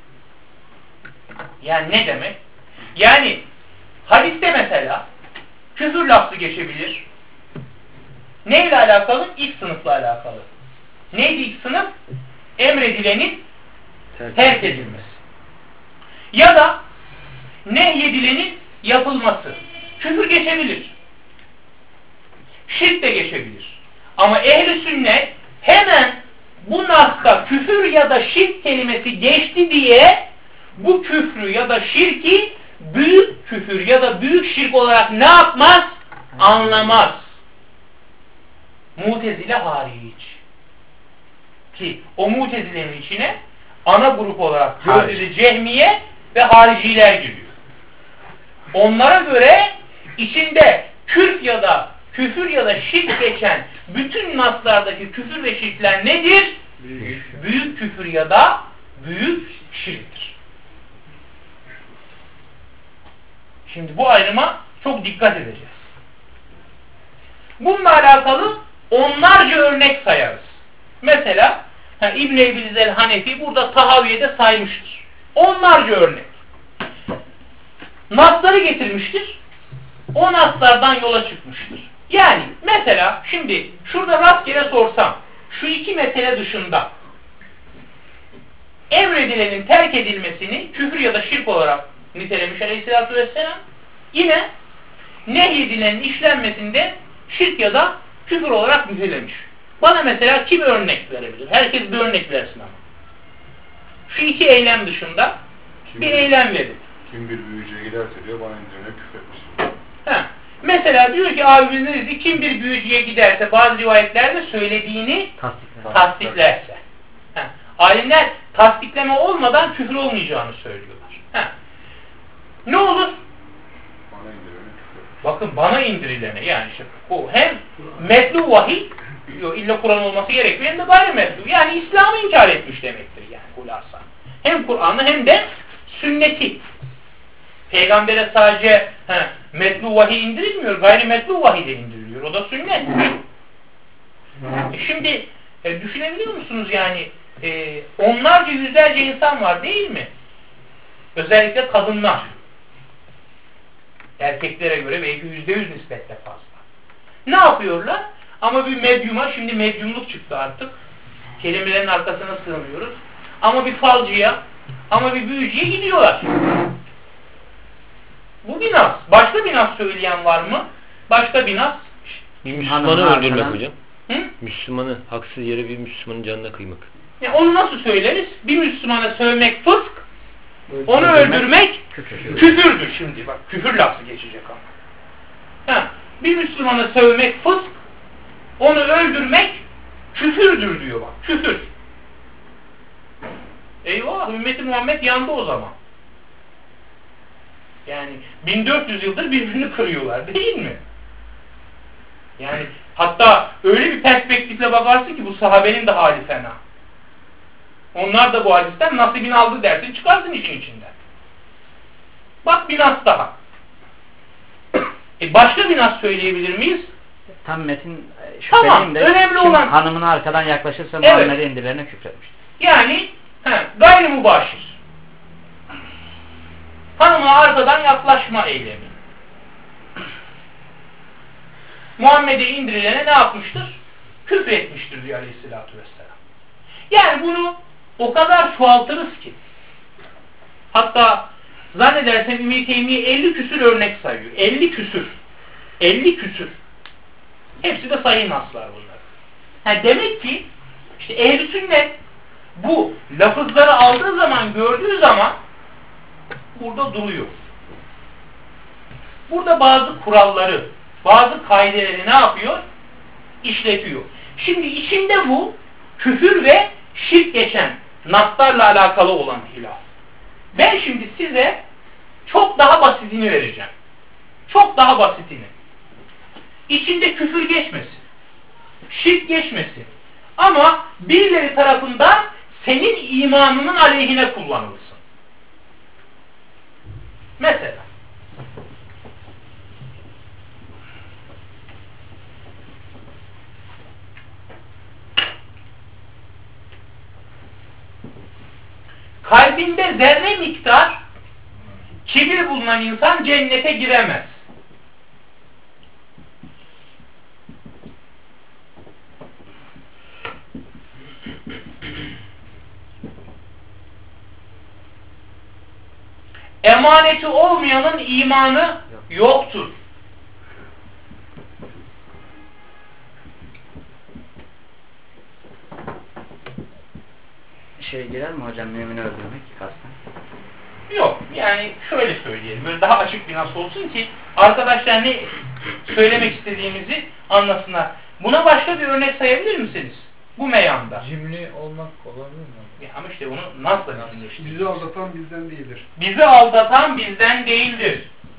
Yani ne demek? Yani hadiste mesela küfür lafzı geçebilir. Neyle alakalı? İlk sınıfla alakalı. Neydi ilk sınıf? Emredilenin terk edilmesi. Ya da nehyedilenin yapılması. Küfür geçebilir. Şirk de geçebilir. Ama ehl-i sünnet hemen bu nasta küfür ya da şirk kelimesi geçti diye bu küfrü ya da şirki büyük küfür ya da büyük şirk olarak ne yapmaz? Anlamaz. Mutezile hariç. Ki o Mutezile'nin içine ana grup olarak Mu'tezile, Cehmiye ve hariciler giriyor. Onlara göre içinde küfür ya da şirk geçen bütün naslardaki küfür ve şirkler nedir? Büyük küfür ya da büyük şirktir. Şimdi bu ayrıma çok dikkat edeceğiz. Bununla alakalı onlarca örnek sayarız. Mesela İbn-i Ebil el-Hanefi burada Tahaviye'de saymıştır. Onlarca örnek. Nasları getirmiştir. O naslardan yola çıkmıştır. Yani mesela şimdi şurada rastgele sorsam şu iki mesele dışında emredilenin terk edilmesini küfür ya da şirk olarak nitelemiş Aleyhisselatü Vesselam. Yine nehyedilenin işlenmesinde şirk ya da küfür olarak nitelemiş. Bana mesela kim örnek verebilir? Herkes bir örnek versin ama. Şu iki eylem dışında bir eylem verin. Kim bir büyücüye giderse diyor bana indirine küfretmiş. Mesela diyor ki abimiz ne dedi? Kim bir büyücüye giderse bazı rivayetlerde söylediğini tasdiklerse. Alimler tasdikleme olmadan küfür olmayacağını söylüyorlar. Ne olur? Bana indirine küfretmiş. Bakın bana indirilene yani işte o hem metlu vahiy illa Kur'an olması gerekiyor hem de gayrimetlu. Yani İslam'ı inkar etmiş demektir yani hulasa. Hem Kur'an'ı hem de sünneti. Peygambere sadece metlu vahiy indirilmiyor, gayrimetlu vahiy de indiriliyor. O da sünnet. Şimdi düşünebiliyor musunuz yani onlarca yüzlerce insan var değil mi? Özellikle kadınlar. Erkeklere göre belki %100 nispetle fazla. Ne yapıyorlar? Ama bir medyuma, şimdi medyumluk çıktı artık. Kelimelerin arkasına sığınıyoruz. Ama bir falcıya, ama bir büyücüye gidiyorlar. Bu bir nas. Başka bir nas söyleyen var mı? Başka bir nas. Bir Müslümanı öldürmek hocam. Hı? Müslümanı, haksız yere bir Müslümanın canına kıymak. Yani onu nasıl söyleriz? Bir Müslümana sövmek fısk, onu öldürmek küfürdür şimdi. Bak küfür lafzı geçecek ama. Bir Müslümana sövmek fısk, onu öldürmek küfürdür diyor bak. Küfür. Eyvah, ümmeti Muhammed yandı o zaman. Yani 1400 yıldır birbirini kırıyorlar değil mi? Yani hatta öyle bir perspektifle bakarsın ki bu sahabenin de hali fena. Onlar da bu hadisten nasibini aldı dersin çıkarsın işin içinden. Bak bir nas daha. Başka bir nas söyleyebilir miyiz? Tam metin şüpheliyim tamam, de önemli kim olan hanımına arkadan yaklaşırsa evet. Muhammed'e indirilerine küfretmiş. Yani gayri mübaşir. Hanımına arkadan yaklaşma eylemi. Muhammed'e indirilene ne yapmıştır? Küfretmiştir diyor Aleyhisselatü Vesselam. Yani bunu o kadar çoğaltırız ki hatta zannedersem İbn-i Teymiye 50 küsür örnek sayıyor. 50 küsür. 50 küsür. Hepsi de sahih naslar bunlar. Demek ki işte ehl-i sünnet bu lafızları aldığı zaman, gördüğü zaman burada duruyor. Burada bazı kuralları, bazı kaideleri ne yapıyor? İşletiyor. Şimdi içinde bu küfür ve şirk geçen naslarla alakalı olan hilaf. Ben şimdi size çok daha basitini vereceğim. Çok daha basitini. İçinde küfür geçmesin. Şirk geçmesin. Ama birileri tarafından senin imanının aleyhine kullanılsın. Mesela kalbinde zerre miktar kibir bulunan insan cennete giremez. Emaneti olmayanın imanı yoktur. Girer mi hocam mümini öldürmek kasten? Yok. Yani şöyle söyleyelim. Böyle daha açık bir nas olsun ki arkadaşlar ne söylemek istediğimizi anlasınlar. Buna başka bir örnek sayabilir misiniz? Bu meyanda. Cimri olmak olabilir mi? Ama işte onu nasıl düşünüyorsunuz? Bizi aldatan bizden değildir. Bizi aldatan bizden değildir.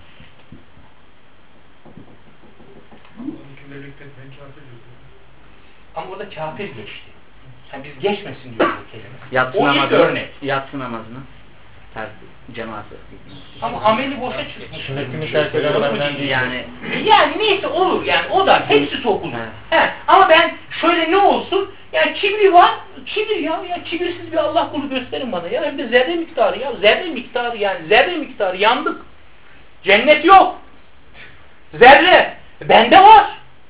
Ama orada kafir geçti. Biz geçmesin diyor bu kelime. Yatsı namazını cemaat. Ama ameli boşa çıkmış. Sünnetimi terk eden benden değil. Yani neyse olur yani o da hepsi sokulur. Ama ben şöyle ne olsun yani kibri var, kibir ya kibirsiz bir Allah kulu gösterin bana ya hem de zerre miktarı ya zerre miktarı yandık. Cennet yok. Zerre bende var.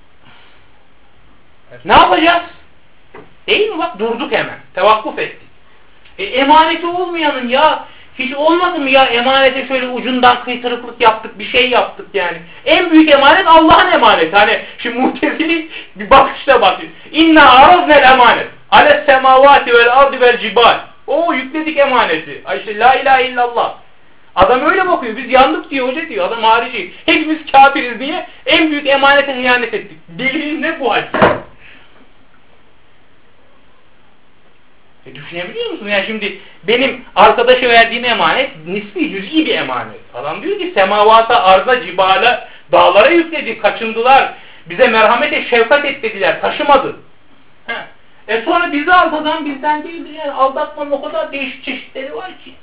Ne yapacağız? Değil mi? Bak durduk hemen. Tevakkuf ettik. Emaneti olmayanın ya hiç olmadı mı ya emanete şöyle ucundan kıytırıklık yaptık bir şey yaptık yani. En büyük emanet Allah'ın emaneti. Şimdi Mu'tezili bir bakışta bakıyor. İnna araznel emanet ales semavati vel ardi vel cibal. Yükledik emaneti. İşte la ilahe illallah. Adam öyle bakıyor. Biz yandık diyor hoca diyor. Adam harici. Hepimiz kafiriz diye en büyük emanete hıyanet ettik. Delilin ne bu halde? Düşünebiliyor musun? Yani şimdi benim arkadaşa verdiğim emanet nispi, cüz'i bir emanet. Adam diyor ki semavata, arza, cibala, dağlara yükledi, kaçındılar. Bize merhamete, şefkat et dediler, taşımadı. Sonra bizi aldatan bizden değildir. Yani aldatmanın o kadar değişik çeşitleri var ki.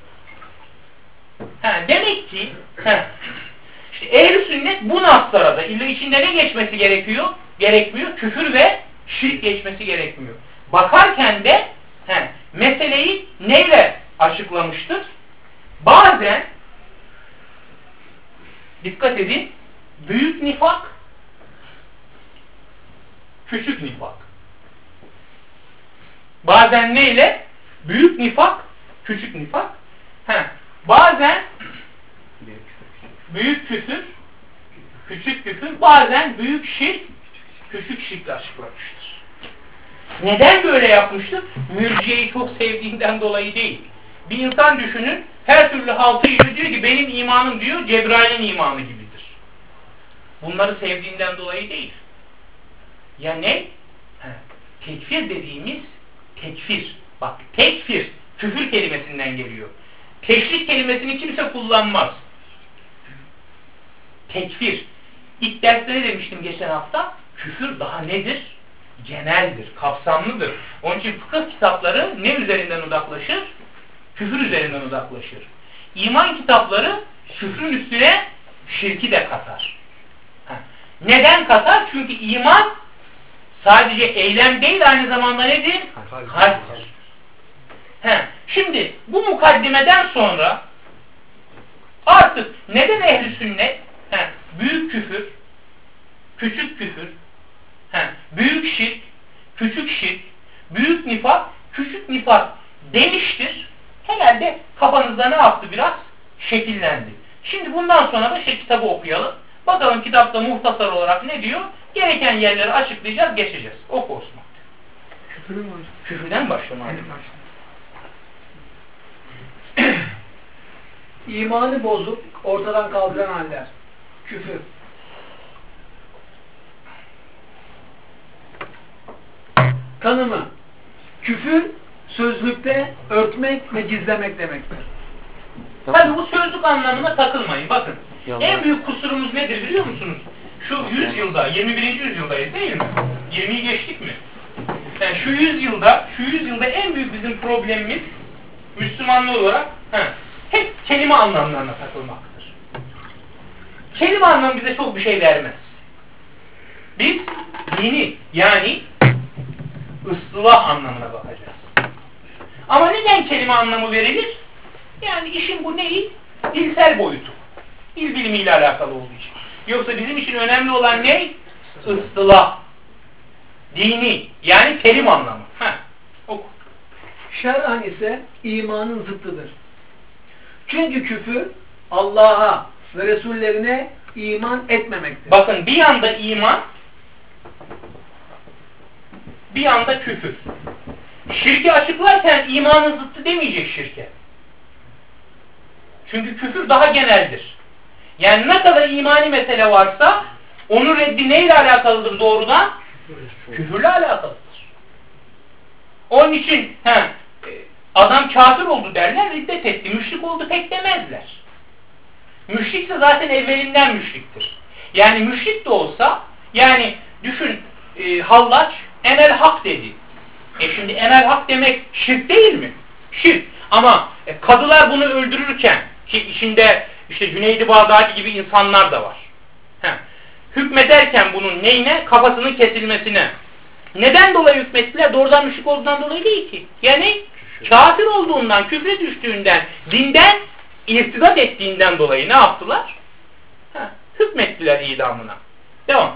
Demek ki işte ehl-i sünnet bu naslara da içinde ne geçmesi gerekmiyor? Küfür ve şirk geçmesi gerekmiyor. Bakarken de meseleyi neyle açıklamıştır? Bazen dikkat edin büyük nifak, küçük nifak. Bazen neyle? Büyük nifak, küçük nifak. Bazen büyük küfür, küçük küfür, bazen büyük şirk, küçük şirkle açıklamıştır. Neden böyle yapmıştır? Mürciyeyi çok sevdiğinden dolayı değil. Bir insan düşünün, her türlü haltı yiyor, diyor ki benim imanım diyor, Cebrail'in imanı gibidir. Bunları sevdiğinden dolayı değil. Ya ne? Tekfir dediğimiz tekfir. Bak tekfir, küfür kelimesinden geliyor. Teşrik kelimesini kimse kullanmaz. Tekfir. İlk derste ne demiştim geçen hafta? Küfür daha nedir? Geneldir, kapsamlıdır. Onun için fıkıh kitapları ne üzerinden odaklaşır? Küfür üzerinden odaklaşır. İman kitapları küfrün üstüne şirki de katar. Neden katar? Çünkü iman sadece eylem değil, aynı zamanda nedir? Kalptir. Şimdi bu mukaddimeden sonra artık neden ehl-i sünnet büyük küfür, küçük küfür, büyük şirk, küçük şirk, büyük nifak, küçük nifak demiştir. Herhalde kafanızda ne yaptı biraz? şekillendi. Şimdi bundan sonra da kitabı okuyalım. Bakalım kitapta muhtasar olarak ne diyor? Gereken yerleri açıklayacağız, geçeceğiz. Oku Osman. Küfürü mü hocam? Küfürden başlama. İmanı bozup ortadan kaldıran haller. Küfür. Tanımı. Küfür, sözlükte örtmek ve gizlemek demektir. Tabi bu sözlük anlamına takılmayın. Bakın. Yalan. En büyük kusurumuz nedir biliyor musunuz? Şu 100 yılda, 21. yüzyıldayız değil mi? 20'yi geçtik mi? Yani şu yüzyılda en büyük bizim problemimiz Müslümanlar olarak hep kelime anlamlarına takılmaktır. Kelime anlamı bize çok bir şey vermez. Biz dini yani ıslah anlamına bakacağız. Ama neden kelime anlamı verilir? Yani işin bu neyi? Dilsel boyutu. Dil bilimiyle alakalı olduğu için. Yoksa bizim için önemli olan ne? Islah. Dini. Yani terim anlamı. Oku. Şer'an ise imanın zıttıdır. Çünkü küfür Allah'a ve Resullerine iman etmemektir. Bakın bir yanda iman, bir yanda küfür. Şirki açıklarken imanın zıttı demeyecek şirke. Çünkü küfür daha geneldir. Yani ne kadar imani mesele varsa onun reddi neyle alakalıdır doğrudan? Küfürle alakalıdır. Onun için adam kafir oldu derler, riddet etti. Müşrik oldu pek demezler. Müşrikse zaten evvelinden müşriktir. Yani müşrik de olsa, yani düşün Hallaç enel hak dedi. Şimdi enel hak demek şirk değil mi? Şirk. Ama kadılar bunu öldürürken ki içinde işte Cüneyd-i Bağdadi gibi insanlar da var. Hükmederken bunun neyine? Kafasının kesilmesine. Neden dolayı hükmettiler? Doğrudan müşrik olduğundan dolayı değil ki. Yani kafir olduğundan, küfre düştüğünden, dinden irtidat ettiğinden dolayı ne yaptılar? Hükmettiler idamına. Devam.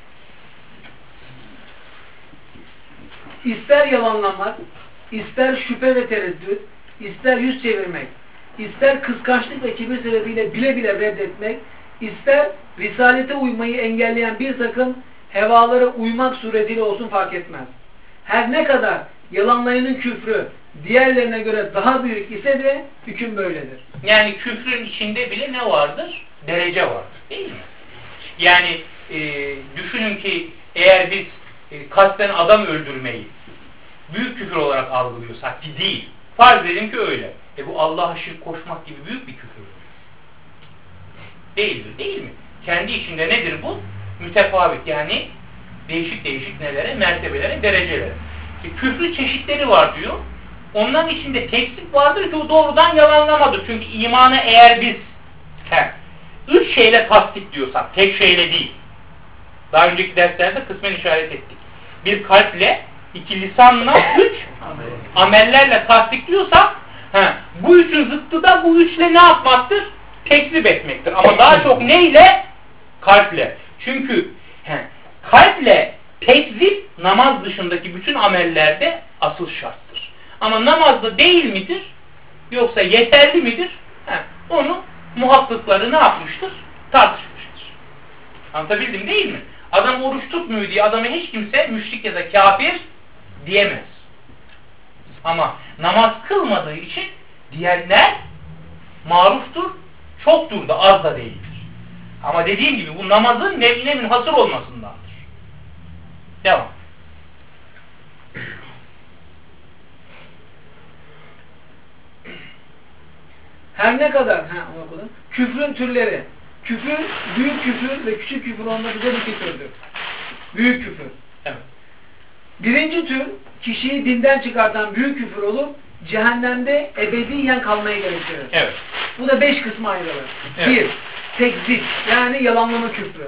İster yalanlamak, ister şüphe ve tereddüt, ister yüz çevirmek, ister kıskançlık ve kibir sebebiyle bile bile reddetmek, ister risalete uymayı engelleyen bir takım hevalara uymak suretiyle olsun fark etmez. Her ne kadar yalanlayanın küfrü diğerlerine göre daha büyük ise de hüküm böyledir. Yani küfrün içinde bile ne vardır? Derece vardır. Değil mi? Yani düşünün ki eğer biz kasten adam öldürmeyi büyük küfür olarak algılıyorsak ki değil. Farz edelim ki öyle. Bu Allah'a şirk koşmak gibi büyük bir küfür. Değildir, değil mi? Kendi içinde nedir bu? Mütefavit, yani değişik değişik nelere, mertebelere, derecelere. Küfrü çeşitleri var diyor. Onların içinde tekzip vardır ki o doğrudan yalanlamadır. Çünkü imana eğer biz 3 şeyle tasdik diyorsak, tek şeyle değil. Daha önceki derslerde kısmen işaret ettik. Bir kalple, 2 lisanla, 3 amellerle tasdik diyorsak, bu üçün zıttı da bu üçle ne yapmaktır? Tekzip etmektir. Ama daha çok neyle? Kalple. Çünkü kalple tekzip namaz dışındaki bütün amellerde asıl şarttır. Ama namazda değil midir? Yoksa yeterli midir? Onu muhakkıkları ne yapmıştır? Tartışmıştır. Anlatabildim değil mi? Adam oruç tutmuyor diye adama hiç kimse müşrik ya da kafir diyemez. Ama namaz kılmadığı için diyenler maruftur, çoktur da az da değildir. Ama dediğim gibi bu namazın nevine münhasır olmasındandır. Devam. Her ne kadar küfrün türleri, küfür, büyük küfür ve küçük küfür olmak üzere 2 türdür. Büyük küfür. Evet. Birinci tür kişiyi dinden çıkartan büyük küfür olup cehennemde ebediyen kalmayı gerektirir. Evet. Bu da 5 kısma ayrılır. Evet. 1. Tekzip, yani yalanlama küfrü.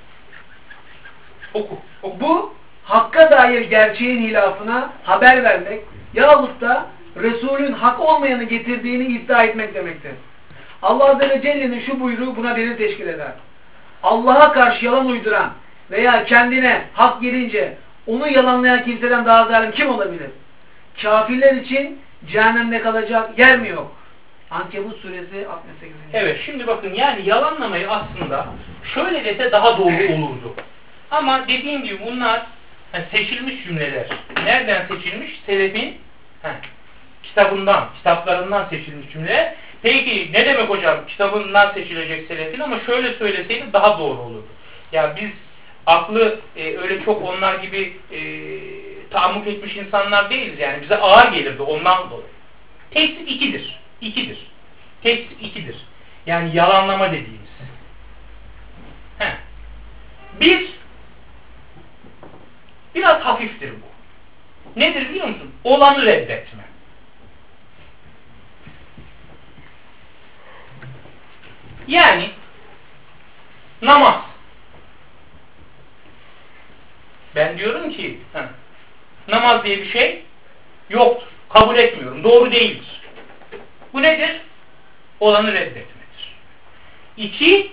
Oku. Bu hakka dair gerçeğin hilafına haber vermek yahut da Resulün hak olmayanı getirdiğini iddia etmek demektir. Allah Azze ve Celle'nin şu buyruğu buna delil teşkil eder. Allah'a karşı yalan uyduran veya kendine hak gelince onu yalanlayan kimseden daha zalim kim olabilir? Kafirler için cehennemde kalacak yer mi yok? Ankebut suresi 68. Evet, şimdi bakın yani yalanlamayı aslında şöyle dese daha doğru olurdu. Ama dediğim gibi bunlar seçilmiş cümleler. Nereden seçilmiş? Selefin kitaplarından seçilmiş cümleler. Peki ne demek hocam? Kitabından seçilecek selefin, ama şöyle söyleseydi daha doğru olurdu. Ya biz aklı öyle çok onlar gibi tahammük etmiş insanlar değiliz. Yani bize ağır gelirdi ondan dolayı. Tekzip ikidir. Tekzip ikidir. Yani yalanlama dediğimiz. Biraz hafiftir bu. Nedir biliyor musun? Olanı reddetme. Yani namaz. Ben diyorum ki namaz diye bir şey yoktur. Kabul etmiyorum. Doğru değildir. Bu nedir? Olanı reddetmedir. 2,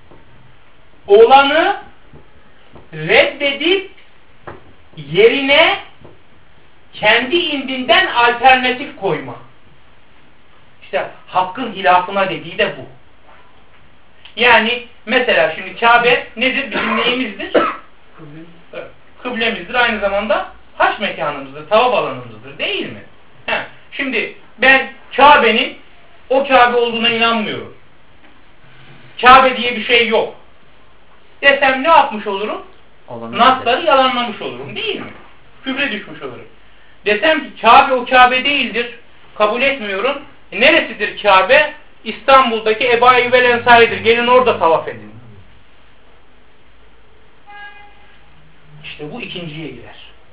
olanı reddedip yerine kendi indinden alternatif koyma. İşte hakkın hilafına dediği de bu. Yani mesela şimdi Kabe nedir? Bizim neyimizdir? Kıblemizdir. Aynı zamanda haç mekanımızdır, tavaf alanımızdır. Değil mi? Şimdi ben Kabe'nin o Kabe olduğuna inanmıyorum. Kabe diye bir şey yok desem ne yapmış olurum? Nasları yalanlamış olurum. Değil mi? Küfre düşmüş olurum. Desem ki Kabe o Kabe değildir. Kabul etmiyorum. Neresidir Kabe? İstanbul'daki Ebu Eyyub el Ensari'dir. Gelin orada tavaf edin. İşte bu ikinciye girer.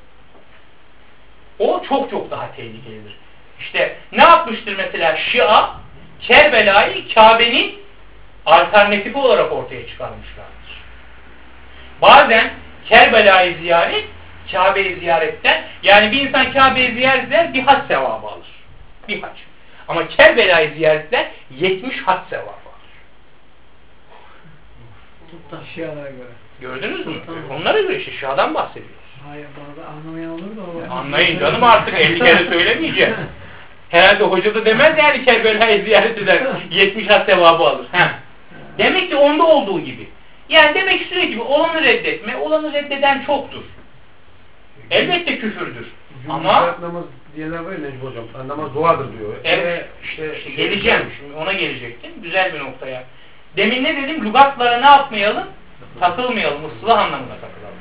O çok çok daha tehlikelidir. İşte ne yapmıştır mesela Şia? Kerbela'yı Kabe'nin alternatifi olarak ortaya çıkarmışlardır. Bazen Kerbela'yı ziyaret, Kabe'yi ziyaretten, yani bir insan Kabe'yi ziyaret eder, bir hac sevabı alır. Bir hac. Ama Kerbela'yı ziyaretle 70 hac sevabı alır. Şialara göre. Gördünüz mü? Onlara göre işte Şia'dan bahsediyoruz. Hayır, bazı anlamayan olur da o. Anlayın canım, artık 50 kere söylemeyeceğim. Herhalde hoca da demez yani Kerbela'yı ziyaret eder, 70 hac sevabı alır. Demek ki onda olduğu gibi. Yani demek istiyor ki olanı reddetme, olanı reddeden çoktur. Elbette küfürdür. Ama namaz diyenler var ya Necip hocam. Namaz duadır diyor. Evet, işte geleceğim. Şimdi ona gelecektim. Güzel bir noktaya. Demin ne dedim? Lügatlara ne yapmayalım? Takılmayalım. Islah anlamına takılalım.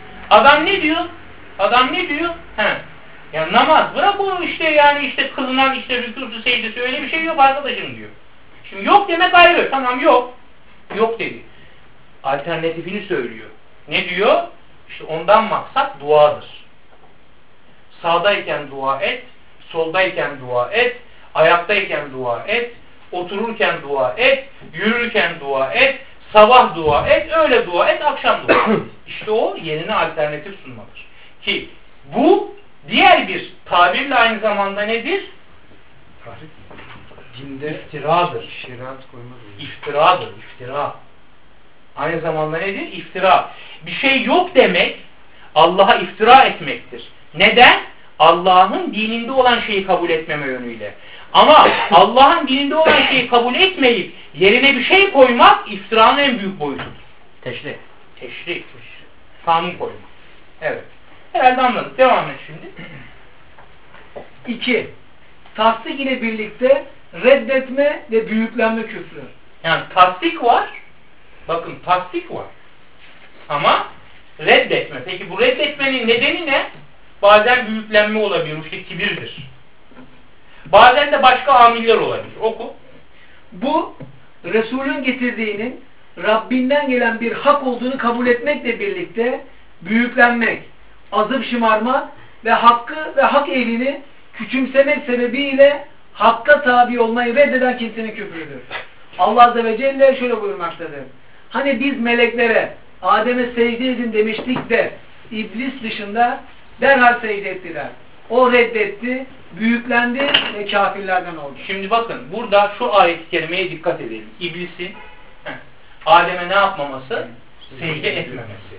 Adam ne diyor? Ya namaz bırak onu işte, yani işte kılınan işte rükûsü secdesi, öyle bir şey yok arkadaşım diyor. Şimdi yok demek ayrı. Tamam, yok. Yok dedi. Alternatifini söylüyor. Ne diyor? İşte ondan maksat duadır. Sağdayken dua et, soldayken dua et, ayaktayken dua et, otururken dua et, yürürken dua et, sabah dua et, öğle dua et, akşam dua et. İşte o yerine alternatif sunmadır. Ki bu diğer bir tabirle aynı zamanda nedir? Dinde iftiradır. İftiradır, iftira. Aynı zamanda nedir? İftira. Bir şey yok demek, Allah'a iftira etmektir. Neden? Allah'ın dininde olan şeyi kabul etmeme yönüyle. Ama Allah'ın dininde olan şeyi kabul etmeyip yerine bir şey koymak iftiranın en büyük boyutudur. Teşrik. Kanun koymak. Evet. Herhalde anladık. Devam et şimdi. 2. Tasdik ile birlikte reddetme ve büyüklenme küfrü. Yani tasdik var. Bakın tasdik var. Ama reddetme. Peki bu reddetmenin nedeni ne? Bazen büyüklenme olabilir. İşte kibirdir. Bazen de başka amiller olabilir. Oku. Bu Resul'ün getirdiğinin Rabbinden gelen bir hak olduğunu kabul etmekle birlikte büyüklenmek, azıp şımarmak ve hakkı ve hak ehlini küçümsemek sebebiyle hakka tabi olmayı reddeden kimsenin küfrüdür. Allah Azze ve Celle şöyle buyurmaktadır. Hani biz meleklere Adem'e secde edin demiştik de iblis dışında derhal secde ettiler. O reddetti, büyüklendi ve kafirlerden oldu. Şimdi bakın burada şu ayet-i kerimeye dikkat edelim. İblisin Adem'e ne yapmaması? Secde etmemesi.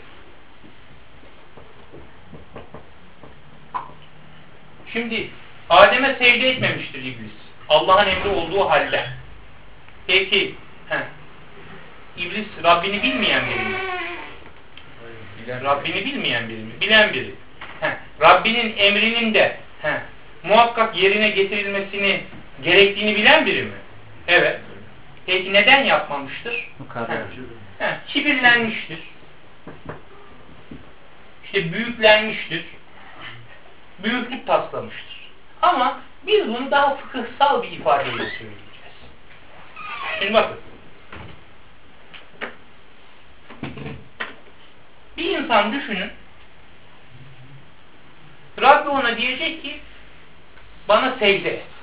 Şimdi Adem'e secde etmemiştir iblis. Allah'ın emri olduğu halde. Peki İblis Rabbini bilmeyen biri mi? Rabbini bilmeyen biri mi? Bilen biri. Rabbinin emrinin de muhakkak yerine getirilmesini gerektiğini bilen biri mi? Evet. Peki neden yapmamıştır? Kibirlenmiştir. İşte büyüklenmiştir. Büyüklük taslamıştır. Ama biz bunu daha fıkıhsal bir ifadeyle söyleyeceğiz. Şimdi bakın. Bir insan düşünün. Rabbi ona diyecek ki bana secde et.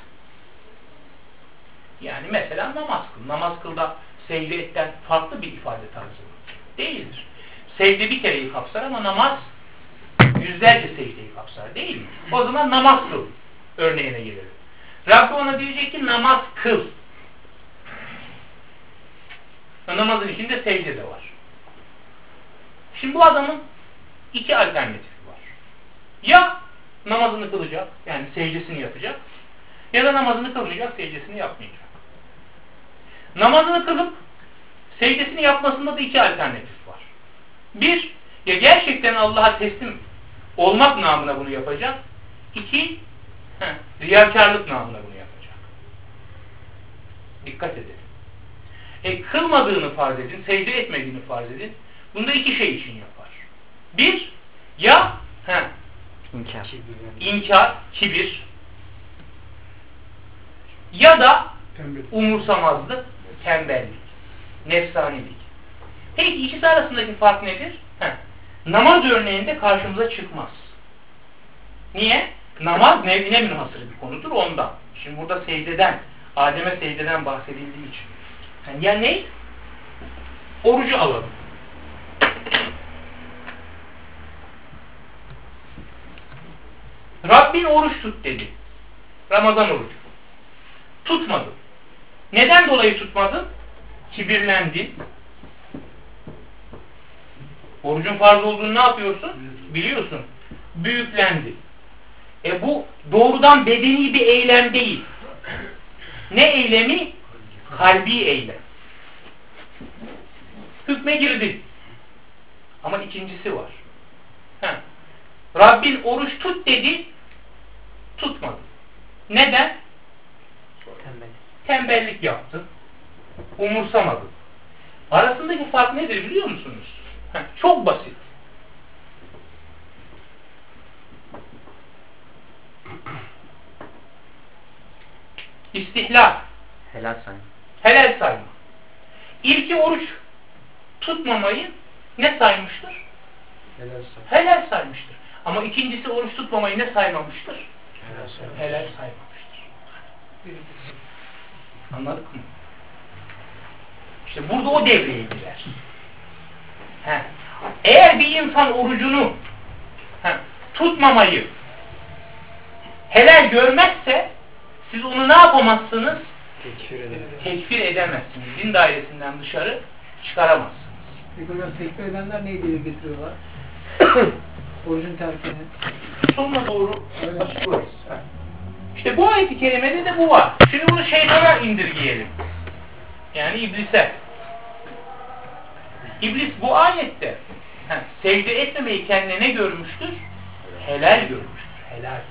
Yani mesela namaz kıl. Namaz kıl da secde etten farklı bir ifade tarzı değildir. Secde bir kereyi kapsar ama namaz yüzlerce secdeyi kapsar değil mi? O zaman namaz kıl örneğine gelelim. Rabbi ona diyecek ki namaz kıl. Namazın içinde secde de var. Şimdi bu adamın iki alternatifi var. Ya namazını kılacak, yani secdesini yapacak, ya da namazını kılmayacak, secdesini yapmayacak. Namazını kılıp secdesini yapmasında da iki alternatif var. Bir, ya gerçekten Allah'a teslim olmak namına bunu yapacak. İki, riyakarlık namına bunu yapacak. Dikkat edin. Kılmadığını farz edin, secde etmediğini farz edin. Bunda iki şey için yapar. Bir, ya inkar, kibir, ya da umursamazlık, tembellik, nefsanilik. Peki ikisi arasındaki fark nedir? Namaz örneğinde karşımıza çıkmaz. Niye? Namaz nevine münhasır bir konudur ondan. Şimdi burada secdeden, Adem'e secdeden bahsedildiği için. Ya ne? Orucu alalım. Rabbin oruç tut dedi. Ramazan orucu. Tutmadı. Neden dolayı tutmadın? Kibirlendin. Orucun farz olduğunu ne yapıyorsun? Biliyorsun. Büyüklendi. Bu doğrudan bedeni bir eylem değil. Ne eylemi? Kalbi eylem. Hükme girdi. Ama ikincisi var. Rabbin oruç tut dedi, tutmadı. Neden? Tembellik yaptı. Umursamadı. Arasındaki fark nedir biliyor musunuz? Çok basit. İstihlal. Helal sayma. Helal sayma. İlki oruç tutmamayı ne saymıştır? Helal saymıştır. Ama ikincisi oruç tutmamayı ne saymamıştır? Helal saymamıştır. Anladık mı? İşte burada o devreye girer. Eğer bir insan orucunu tutmamayı helal görmezse siz onu ne yapamazsınız? Tekfir edemezsiniz. Din dairesinden dışarı çıkaramazsınız. Peki hocam tekfir edenler neyi delil getiriyorlar? Orucun terkini. Sonuna doğru açıklarız. İşte bu ayet-i kerimede de bu var. Şimdi bunu şeytana indirgeyelim. Yani iblise. İblis bu ayette secde etmemeyi kendine ne görmüştür? Helal görmüştür. Helal.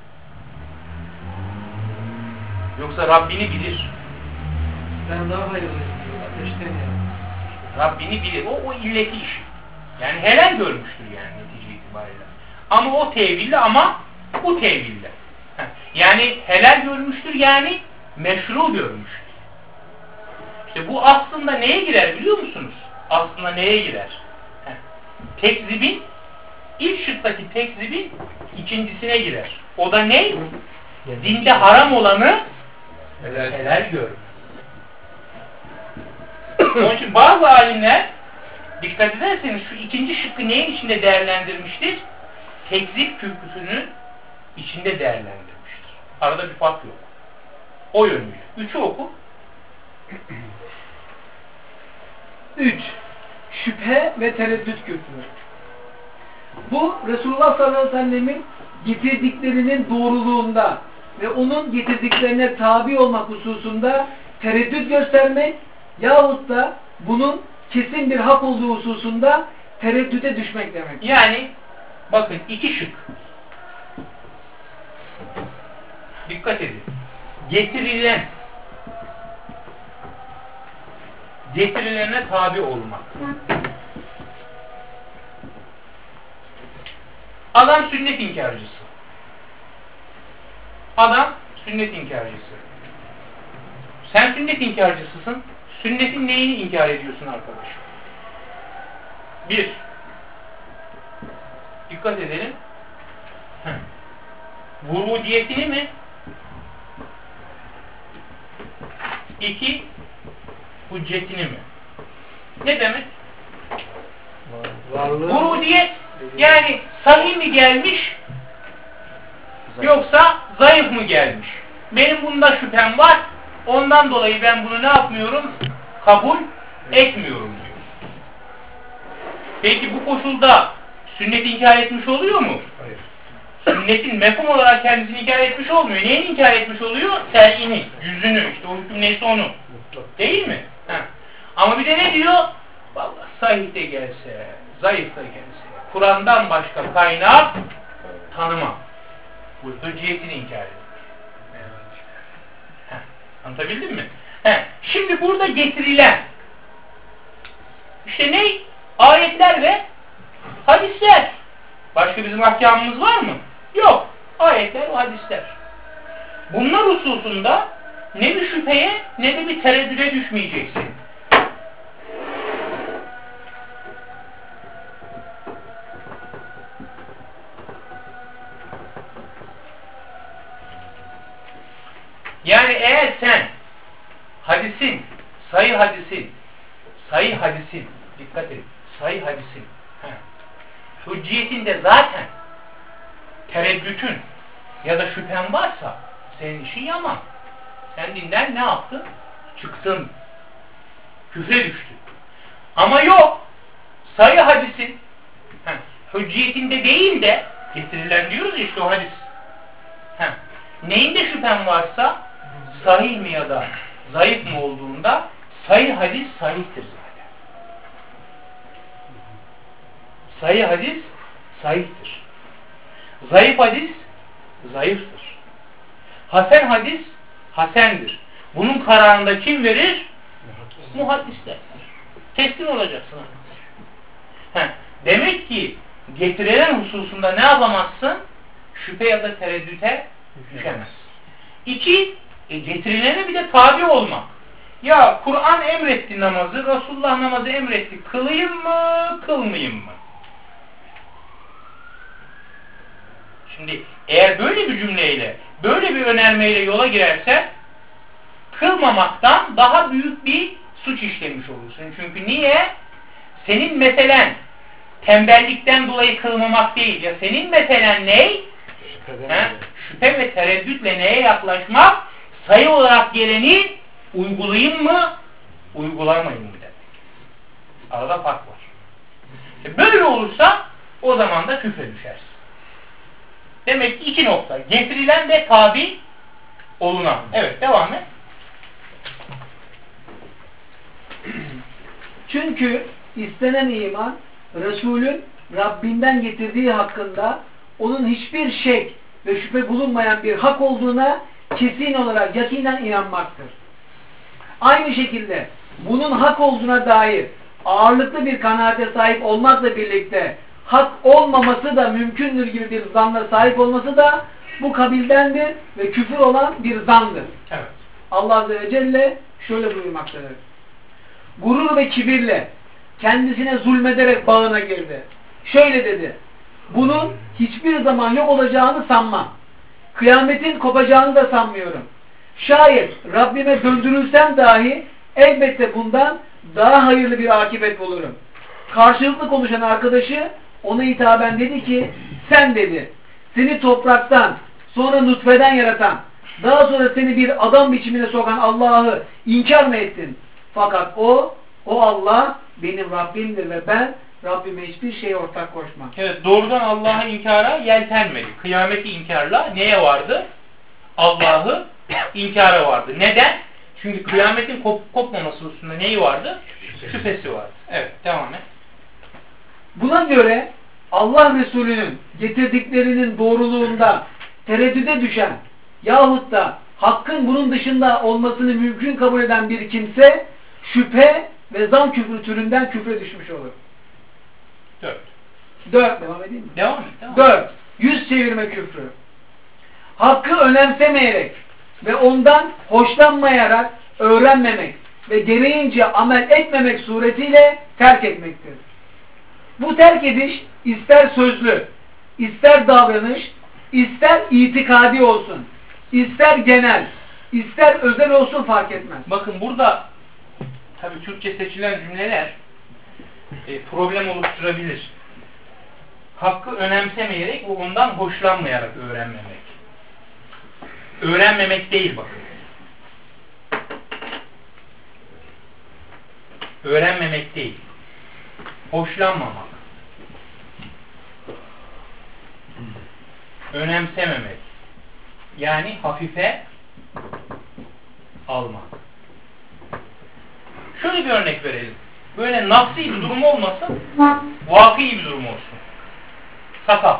Yoksa Rabbini bilir. Ben daha hayırlıyım diyorlar. Ateşten yani. Rabbini bilir. O illeti işi. Yani helal görmüştür yani netice itibariyle. Ama o teville ama bu teville. Yani helal görmüştür yani meşru görmüştür. İşte bu aslında neye girer biliyor musunuz? Aslında neye girer? Tekzibin ilk şıktaki tekzibin ikincisine girer. O da ne? Dinde haram olanı helal görür. Onun için bazı alimler dikkat ederseniz şu ikinci şıkkı neyin içinde değerlendirmiştir? Tekzip kürsüsünün içinde değerlendirmiştir. Arada bir fark yok. O yönüyle. 3'ü oku. 3. Şüphe ve tereddüt kültürü. Bu Resulullah sallallahu aleyhi ve sellemin getirdiklerinin doğruluğunda ve onun getirdiklerine tabi olmak hususunda tereddüt göstermek yahut da bunun kesin bir hak olduğu hususunda tereddüte düşmek demek. Yani bakın iki şık. Dikkat edin. Getirilene tabi olmak. Adam sünnet inkarcısı. Sen sünnet inkarcısısın. Sünnetin neyini inkar ediyorsun arkadaş? Bir. Dikkat edelim. Vurudiyetini mi? İki. Hüccetini mi? Ne demek? Vurudiyet yani sahih mi gelmiş yoksa zayıf mı gelmiş? Benim bunda şüphem var. Ondan dolayı ben bunu ne yapmıyorum? Kabul etmiyorum diyor. Peki bu koşulda sünnet inkar etmiş oluyor mu? Hayır. Sünnetin mefhum olarak kendisini inkar etmiş olmuyor. Neyini inkar etmiş oluyor? Ter'ini, yüzünü, işte o hüküm neyse onu. Değil mi? Ha. Ama bir de ne diyor? Vallahi sahih de gelse, zayıf da gelse, Kur'an'dan başka kaynak tanımam. Bu hücciyetini inkar ediyor. Anlatabildim mi? Şimdi burada getirilen işte ne? Ayetler ve hadisler. Başka bizim ahkamımız var mı? Yok. Ayetler ve hadisler. Bunlar hususunda ne bir şüpheye ne de bir tereddüde düşmeyeceksin. Yani eğer sen sahih hadisin, dikkat edin, sahih hadisin, hücciyetinde zaten tereddütün ya da şüphen varsa senin işin yaman. Sen dinden ne yaptın? Çıktın. Küfre düştün. Ama yok. Sahih hadisin hücciyetinde değil de getirilen diyoruz işte o hadis. Neyinde şüphen varsa sahih mi ya da zayıf mı olduğunda sahih hadis sahihtir zaten. Sahih hadis sahihtir. Zayıf hadis zayıftır. Hasen hadis hasendir. Bunun kararında kim verir? Muhaddisler. Teslim olacaksın. Demek ki getirilen hususunda ne yapamazsın? Şüphe ya da tereddüte düşemezsin. İki, getirilene bir de tabi olmak. Ya Kur'an emretti namazı, Resulullah namazı emretti. Kılayım mı, kılmayayım mı? Şimdi eğer böyle bir cümleyle, böyle bir önermeyle yola girersen kılmamaktan daha büyük bir suç işlemiş olursun. Çünkü niye? Senin meselen tembellikten dolayı kılmamak değil. Ya senin meselen ne? Şüphe ve tereddütle neye yaklaşmak? Sayı olarak geleni uygulayayım mı, uygulamayayım mı demek. Arada fark var. Böyle olursa o zaman da küfre düşersin. Demek ki iki nokta. Getirilen ve tabi olunan. Evet, devam et. Çünkü istenen iman Resulün Rabbinden getirdiği hakkında onun hiçbir şek ve şüphe bulunmayan bir hak olduğuna kesin olarak yakinen inanmaktır. Aynı şekilde bunun hak olduğuna dair ağırlıklı bir kanaate sahip olmakla birlikte hak olmaması da mümkündür gibi bir zanna sahip olması da bu kabildendir ve küfür olan bir zandır. Evet. Allah Azze ve Celle şöyle buyurmaktadır. Gurur ve kibirle kendisine zulmederek bağına girdi. Şöyle dedi. Bunun hiçbir zaman yok olacağını sanmam. Kıyametin kopacağını da sanmıyorum. Şayet Rabbime döndürülsem dahi elbette bundan daha hayırlı bir akibet bulurum. Karşılıklı konuşan arkadaşı ona hitaben dedi ki sen dedi seni topraktan sonra nutfeden yaratan daha sonra seni bir adam biçimine sokan Allah'ı inkar mı ettin? Fakat o Allah benim Rabbimdir ve ben Rabbime hiçbir şeye ortak koşmam. Evet, doğrudan Allah'a inkara yeltenmedi. Kıyameti inkarla neye vardı? Allah'ı inkara vardı. Neden? Çünkü kıyametin kopmaması hususunda neyi vardı? Şüphesi vardı. Evet, devam et. Buna göre Allah Resulü'nün getirdiklerinin doğruluğunda tereddüde düşen yahut da hakkın bunun dışında olmasını mümkün kabul eden bir kimse şüphe ve zan küfrü türünden küfre düşmüş olur. 4. Devam edeyim mi? Devam et. Devam et. 4. Yüz çevirme küfrü. Hakkı önemsemeyerek ve ondan hoşlanmayarak öğrenmemek ve gereğince amel etmemek suretiyle terk etmektir. Bu terk ediş ister sözlü, ister davranış, ister itikadi olsun, ister genel, ister özel olsun fark etmez. Bakın burada tabii Türkçe seçilen cümleler problem oluşturabilir. Hakkı önemsemeyerek ve ondan hoşlanmayarak öğrenmemek. Öğrenmemek değil bakın. Öğrenmemek değil. Hoşlanmamak. Önemsememek. Yani hafife almak. Şöyle bir örnek verelim. Böyle nafsi bir durum olmasın, vakî bir durum olsun. Sakal.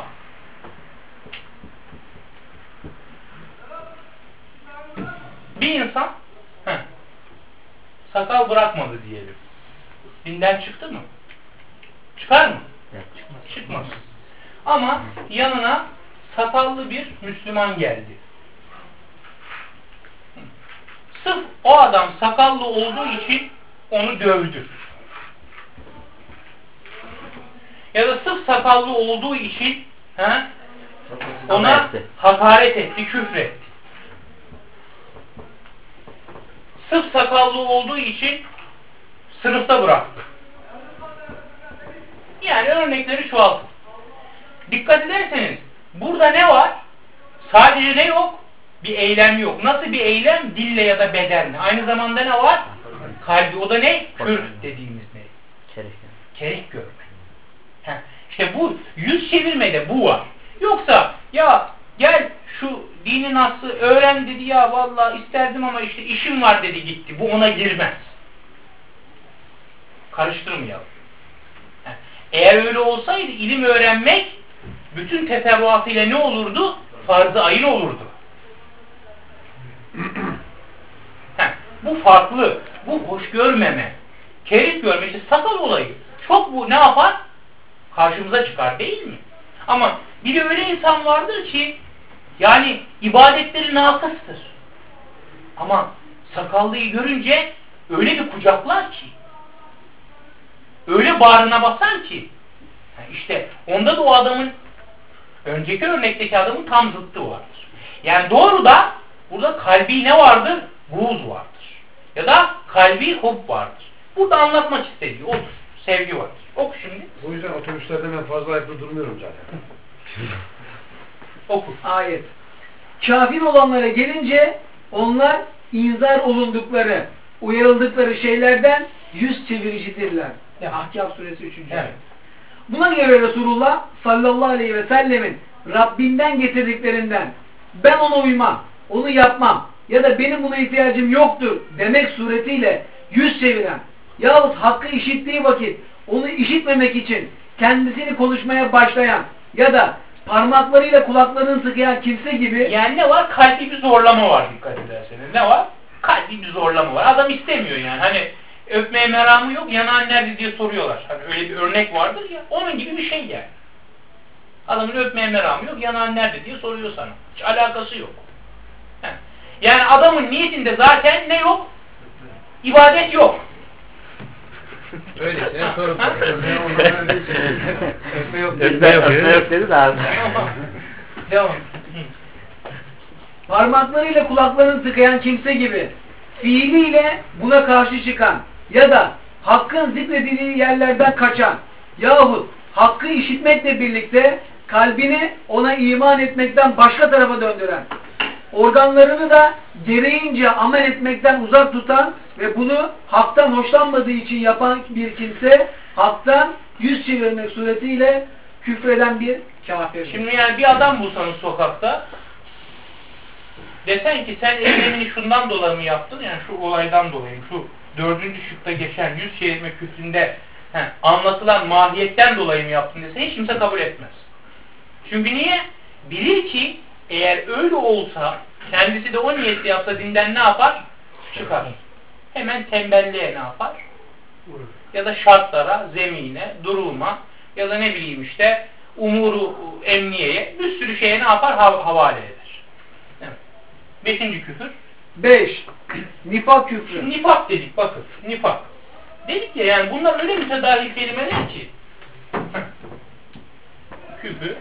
Bir insan sakal bırakmadı diyelim. Dinden çıktı mı? Çıkar mı? Çıkmaz. Ama yanına sakallı bir Müslüman geldi. Sırf o adam sakallı olduğu için onu dövdü. Ya da sırf sakallı olduğu için ona hakaret etti, küfretti. Sırf sakallı olduğu için sınıfta bıraktı. Yani örnekleri çoğaltın. Dikkat ederseniz burada ne var? Sadece ne yok? Bir eylem yok. Nasıl bir eylem? Dille ya da bedenle. Aynı zamanda ne var? Kalbi. O da ne? Kür dediğimiz ne? Kerih görme. İşte bu yüz çevirmede bu var. Yoksa ya gel şu dini nasıl öğren dedi ya vallahi isterdim ama işte işim var dedi gitti. Bu ona girmez. Karıştırmayalım. Eğer öyle olsaydı ilim öğrenmek bütün teferruatıyla ne olurdu? Farz-ı ayın olurdu. Bu farklı. Bu hoş görmeme. Kerih görme. İşte sakal olayı. Çok bu ne yapar? Karşımıza çıkar değil mi? Ama bir de öyle insan vardır ki yani ibadetleri nakıstır. Ama sakallıyı görünce öyle bir kucaklar ki öyle bağrına basar ki işte onda da o adamın önceki örnekteki adamın tam zıttı vardır. Yani doğru da burada kalbi ne vardır? Buğz vardır. Ya da kalbi hub vardır. Burada anlatmak istediği odur. Sevgi vardır. Oku şimdi. O yüzden otobüslerde ben fazla ayakta durmuyorum zaten. Oku. Ayet. Kafir olanlara gelince onlar inzar olundukları, uyarıldıkları şeylerden yüz çeviricidirler. Evet. Ahkâf suresi 3. Evet. Buna göre Resulullah sallallahu aleyhi ve sellemin Rabbinden getirdiklerinden ben ona uymam, onu yapmam ya da benim buna ihtiyacım yoktur demek suretiyle yüz çeviren yahut hakkı işittiği vakit onu işitmemek için kendisini konuşmaya başlayan ya da parmaklarıyla kulaklarını sıkayan kimse gibi. Yani ne var? Kalbi bir zorlama var dikkat ederseniz. Ne var? Kalbi bir zorlama var. Adam istemiyor yani. Hani öpmeye meramı yok, yanağın nerede diye soruyorlar. Hani öyle bir örnek vardır ya. Onun gibi bir şey yani. Adamın öpmeye meramı yok, yanağın nerede diye soruyor sana. Hiç alakası yok. Yani adamın niyetinde zaten ne yok? İbadet yok. Öyleyse sorun. Öpme yok. Öpme yok dedi de abi. Devam. Parmaklarıyla kulaklarını tıkayan kimse gibi fiiliyle buna karşı çıkan ya da hakkın zikredildiği yerlerden kaçan yahut hakkı işitmekle birlikte kalbini ona iman etmekten başka tarafa döndüren, organlarını da gereğince amel etmekten uzak tutan ve bunu haktan hoşlanmadığı için yapan bir kimse haktan yüz çevirmek suretiyle küfreden bir kafir. Şimdi yani bir adam bulsanız sokakta desen ki sen eylemini şundan dolayı mı yaptın? Yani şu olaydan dolayı, şu 4. şıkta geçen yüz çevirme küfründe anlatılan mahiyetten dolayı mı yaptın dese hiç kimse kabul etmez. Çünkü niye? Bilir ki eğer öyle olsa, kendisi de o niyetle yapsa dinden ne yapar? Çıkar. Hemen tembelliğe ne yapar? Ya da şartlara, zemine, duruma ya da ne bileyim işte umuru emniyeye bir sürü şeye ne yapar? Havale eder. Evet. 5. küfür. 5. Nifak küfrü. Şimdi nifak dedik bakın. Nifak. Dedik ya yani bunlar öyle mütedahil kelimeler ki küfür,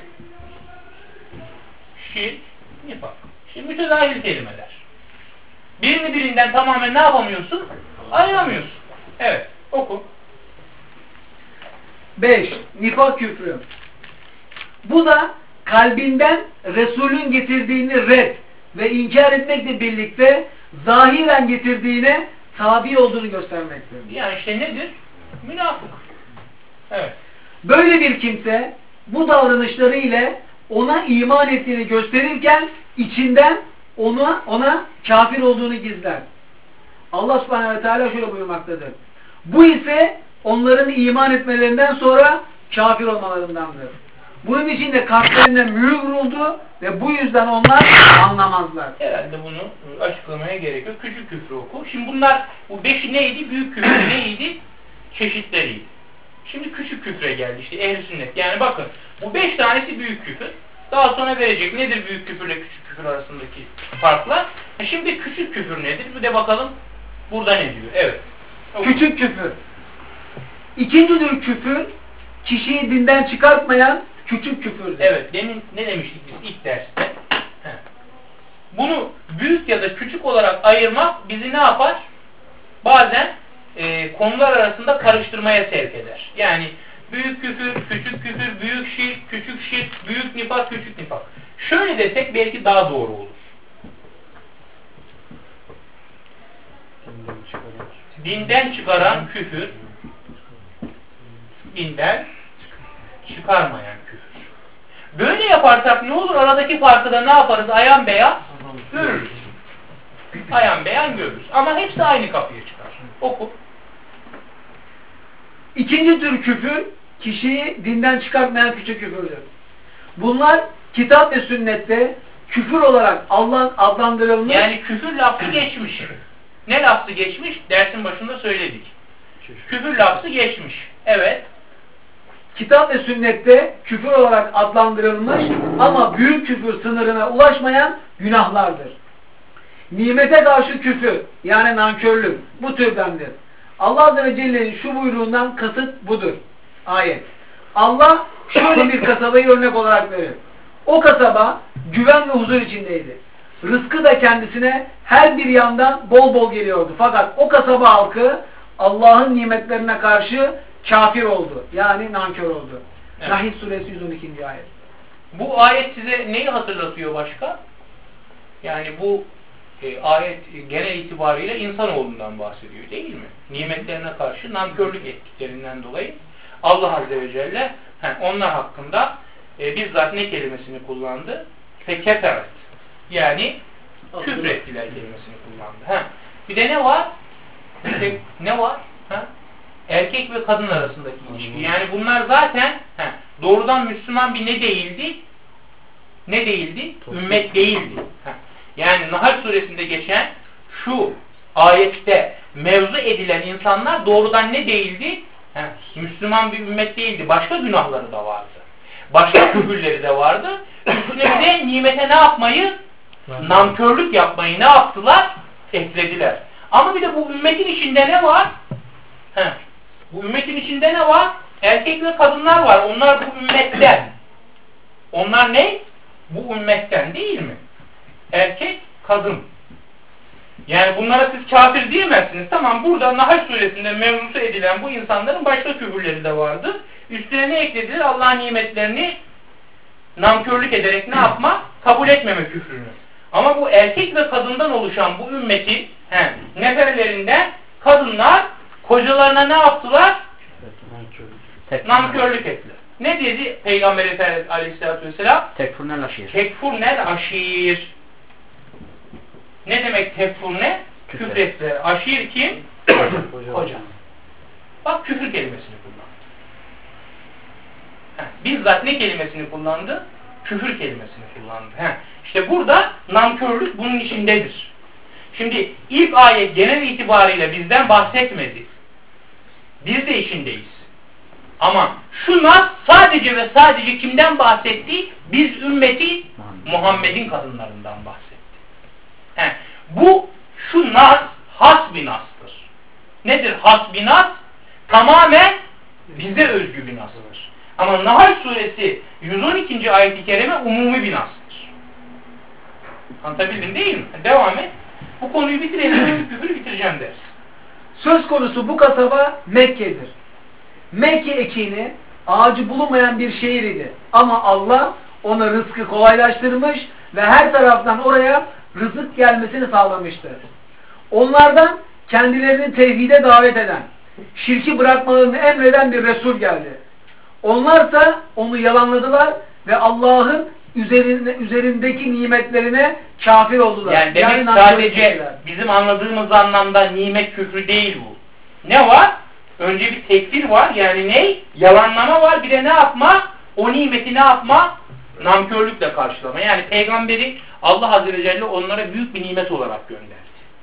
şirk, nifak. Şimdi mütedahil kelimeler. Birini birinden tamamen ne yapamıyorsun? Ayıramıyorsun. Evet. Oku. 5. Nifak küfrü. Bu da kalbinden Resul'ün getirdiğini red ve inkar etmekle birlikte zahiren getirdiğine tabi olduğunu göstermektedir. Yani işte nedir? Münafık. Evet. Böyle bir kimse bu davranışları ile ona iman ettiğini gösterirken içinden ona kafir olduğunu gizler. Allah subhanehu ve teala şöyle buyurmaktadır. Bu ise onların iman etmelerinden sonra kafir olmalarındandır. Bunun için de kalplerine mühür vuruldu ve bu yüzden onlar anlamazlar. Herhalde bunu açıklamaya gerek yok. Küçük küfrü oku. Şimdi bunlar, bu 5'i neydi? Büyük küfür neydi? Çeşitleriydi. Şimdi küçük küfre geldi işte ehl-i sünnet. Yani bakın bu 5 tanesi büyük küfür. Daha sonra verecek nedir büyük küfürle küçük küfür arasındaki farklar. Şimdi küçük küfür nedir? Bir de bakalım burada ne diyor. Evet. Oku. Küçük küfür. İkinci tür küfür kişiyi dinden çıkartmayan küçük küfürdür. Evet. Demin ne demiştik biz ilk derste? Bunu büyük ya da küçük olarak ayırmak bizi ne yapar? Bazen konular arasında karıştırmaya sevk eder. Yani büyük küfür, küçük küfür, büyük şirk, küçük şirk, büyük nifak, küçük nifak. Şöyle desek belki daha doğru olur. Dinden çıkaran küfür, dinden çıkarmayan küfür. Böyle yaparsak ne olur? Aradaki farkı da ne yaparız? Ayan beyan görürüz. Ayan beyan görürüz. Ama hepsi aynı kapıya çıkar. Oku. İkinci tür küfür kişiyi dinden çıkartmayan küçük küfürdür. Bunlar kitap ve sünnette küfür olarak adlandırılmış. Yani küfür lafzı geçmiş. Ne lafzı geçmiş? Dersin başında söyledik. Küfür lafzı geçmiş. Evet. Kitap ve sünnette küfür olarak adlandırılmış ama büyük küfür sınırına ulaşmayan günahlardır. Nimete karşı küfür yani nankörlük bu türdendir. Allah Azze ve Celle'nin şu buyruğundan kasıt budur. Ayet. Allah şöyle bir kasabayı örnek olarak verir. O kasaba güven ve huzur içindeydi. Rızkı da kendisine her bir yandan bol bol geliyordu. Fakat o kasaba halkı Allah'ın nimetlerine karşı kafir oldu. Yani nankör oldu. Evet. Nahl suresi 112. ayet. Bu ayet size neyi hatırlatıyor başka? Yani bu ayet genel itibariyle insanoğlundan bahsediyor değil mi? Nimetlerine karşı nankörlük ettiklerinden dolayı Allah Azze ve Celle onlar hakkında bizzat ne kelimesini kullandı? Fekeferet. Yani küfrettiler kelimesini kullandı. Bir de ne var? Ne var? Erkek ve kadın arasındaki ilişki. Yani bunlar zaten doğrudan Müslüman bir ne değildi? Ne değildi? Ümmet değildi. Yani Nahl suresinde geçen şu ayette mevzu edilen insanlar doğrudan ne değildi? Müslüman bir ümmet değildi. Başka günahları da vardı. Başka küfürleri de vardı. Üstüne de nimete ne yapmayı? Nankörlük yapmayı ne yaptılar? Eklediler. Ama bir de bu ümmetin içinde ne var? Bu ümmetin içinde ne var? Erkek ve kadınlar var. Onlar bu ümmetten. Onlar ne? Bu ümmetten değil mi? Erkek, kadın. Yani bunlara siz kafir diyemezsiniz. Tamam, burada Nahl suresinde mevzusu edilen bu insanların başka küfürleri de vardı. Üstüne ne eklediler? Allah'ın nimetlerini nankörlük ederek ne yapma? Kabul etmeme küfrünü. Ama bu erkek ve kadından oluşan bu ümmetin neferlerinden kadınlar kocalarına ne yaptılar? Nankörlük ettiler. Ne dedi Peygamber Efendimiz Aleyhisselatü Vesselam? Tekfurnel aşir. Tekfurnel aşir. Ne demek tefkur ne? Küfrettiler. Aşir kim? Hoca. Bak küfür kelimesini kullandı. Bizzat ne kelimesini kullandı? Küfür kelimesini kullandı. İşte burada nankörlük bunun içindedir. Şimdi ilk ayet genel itibariyle bizden bahsetmedi. Biz de içindeyiz. Ama şu nas sadece ve sadece kimden bahsetti? Biz ümmeti Muhammed'in kadınlarından bahsetti. Şu nas has bir nastır. Nedir has bir nas? Tamamen bize özgü bir nasıdır. Ama Nahl suresi 112. ayet-i kerime umumi bir nasıdır. Anlatabildim değil mi? Devam et. Bu konuyu bitirelim. Küfürü bitireceğim deriz. Söz konusu bu kasaba Mekke'dir. Mekke ekini ağacı bulunmayan bir şehir idi. Ama Allah ona rızkı kolaylaştırmış ve her taraftan oraya rızık gelmesini sağlamıştır. Onlardan kendilerini tevhide davet eden, şirki bırakmalarını emreden bir Resul geldi. Onlarsa onu yalanladılar ve Allah'ın üzerindeki nimetlerine kafir oldular. Yani demek sadece bizim anladığımız anlamda nimet küfrü değil bu. Ne var? Önce bir tekfir var. Yani ne? Yalanlama var. Bir de ne yapma? O nimeti ne yapma? Nankörlükle karşılama. Yani peygamberi Allah Azze ve Celle onlara büyük bir nimet olarak gönderdi.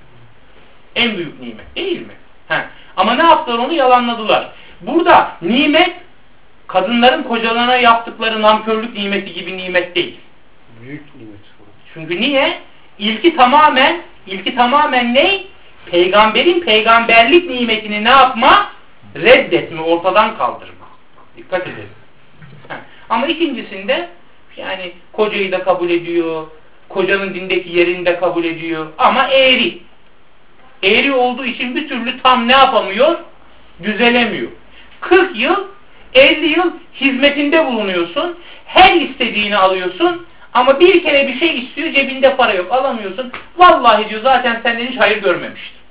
En büyük nimet değil mi? Ama ne yaptılar? Onu yalanladılar. Burada nimet kadınların kocalarına yaptıkları nankörlük nimeti gibi nimet değil. Büyük nimet. Çünkü niye? İlki tamamen ne? Peygamberin peygamberlik nimetini ne yapma? Reddetme, ortadan kaldırma. Dikkat edelim. Ama ikincisinde yani kocayı da kabul ediyor, kocanın dindeki yerini de kabul ediyor ama eğri. Eğri olduğu için bir türlü tam ne yapamıyor? Düzelemiyor. 40 yıl, 50 yıl hizmetinde bulunuyorsun. Her istediğini alıyorsun. Ama bir kere bir şey istiyor, cebinde para yok. Alamıyorsun. Vallahi diyor zaten senden hiç hayır görmemiştim.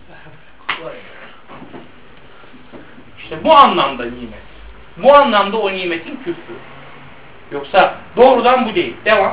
İşte bu anlamda nimet. Bu anlamda o nimetin küfrü. Yoksa doğrudan bu değil. Devam.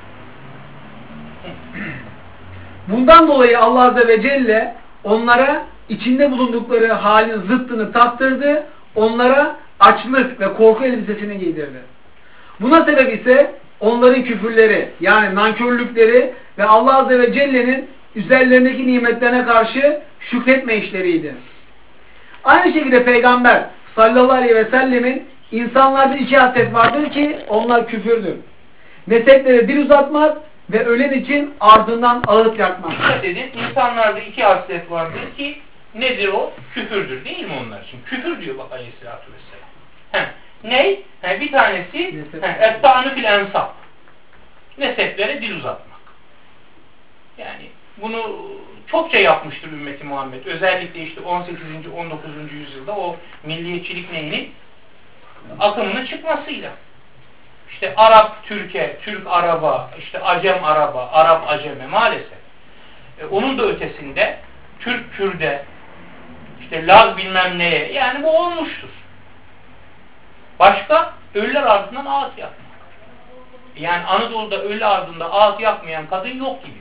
Bundan dolayı Allah Azze ve Celle onlara içinde bulundukları halin zıttını tattırdı. Onlara açlık ve korku elbisesini giydirdi. Buna sebep ise onların küfürleri yani nankörlükleri ve Allah Azze ve Celle'nin üzerlerindeki nimetlerine karşı şükretme işleriydi. Aynı şekilde Peygamber sallallahu aleyhi ve sellemin insanlarda iki haslet vardır ki onlar küfürdür. Neseplere dil uzatmak ve ölen için ardından ağıt yakmak. Dikkat edin, insanlarda iki haslet vardır ki nedir o? Küfürdür değil mi onlar için? Küfür diyor bak aleyhissalatü vesselam. Ney? Bir tanesi et-ta'nu fil ensab. Neseplere dil uzatmak. Yani bunu çokça yapmıştır ümmeti Muhammed. Özellikle işte 18. 19. yüzyılda o milliyetçilik neyinin akımının çıkmasıyla. İşte Arap Türk'e, Türk Arap'a, işte Acem Arap'a, Arap Acem'e maalesef. Onun da ötesinde Türk Kürt'e, işte Laz bilmem neye, yani bu olmuştur. Başka? Ölüler ardından ağıt yakmak. Yani Anadolu'da ölü ardında ağıt yakmayan kadın yok gibidir.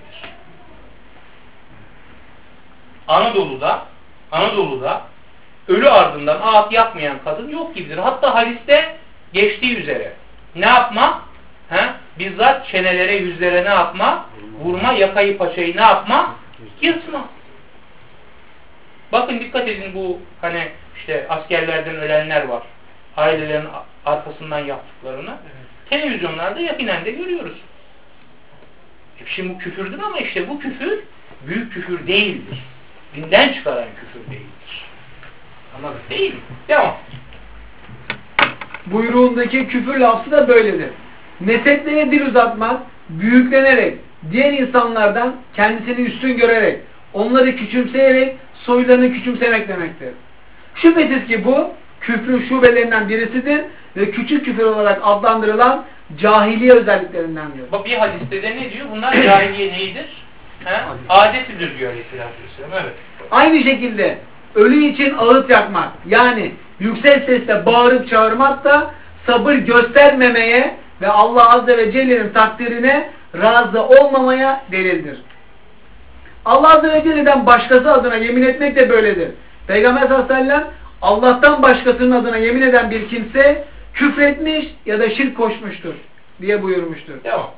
Anadolu'da ölü ardından ağıt yakmayan kadın yok gibidir. Hatta hadiste geçtiği üzere. Ne yapma? Bizzat çenelere, yüzlere ne yapma? Vurma, yakayı paçayı ne yapma? Yırtma. Bakın dikkat edin bu hani işte askerlerden ölenler var. Ailelerin arkasından yaptıklarını. Televizyonlarda yakinen de görüyoruz. Şimdi bu küfürdür ama işte bu küfür büyük küfür değildir. Dinden çıkaran küfür değildir. Anladın değil mi? Devam. Buyruğundaki küfür lafzı da böyledir. Neseplere dil uzatmak, büyüklenerek, diğer insanlardan kendisini üstün görerek, onları küçümseyerek, soylarını küçümsemek demektir. Şüphesiz ki bu, küfrün şubelerinden birisidir ve küçük küfür olarak adlandırılan cahiliye özelliklerindendir. Bak bir hadiste de ne diyor? Bunlar cahiliye neyidir? Adetidir diyor Aleyhisselatü Vesselam. Evet. Aynı şekilde ölü için ağıt yakmak, yani yüksek sesle bağırıp çağırmak da sabır göstermemeye ve Allah Azze ve Celle'nin takdirine razı olmamaya delildir. Allah Azze ve Celle'den başkası adına yemin etmek de böyledir. Peygamber sallallahu aleyhi ve sellem Allah'tan başkasının adına yemin eden bir kimse küfretmiş ya da şirk koşmuştur diye buyurmuştur. Devam.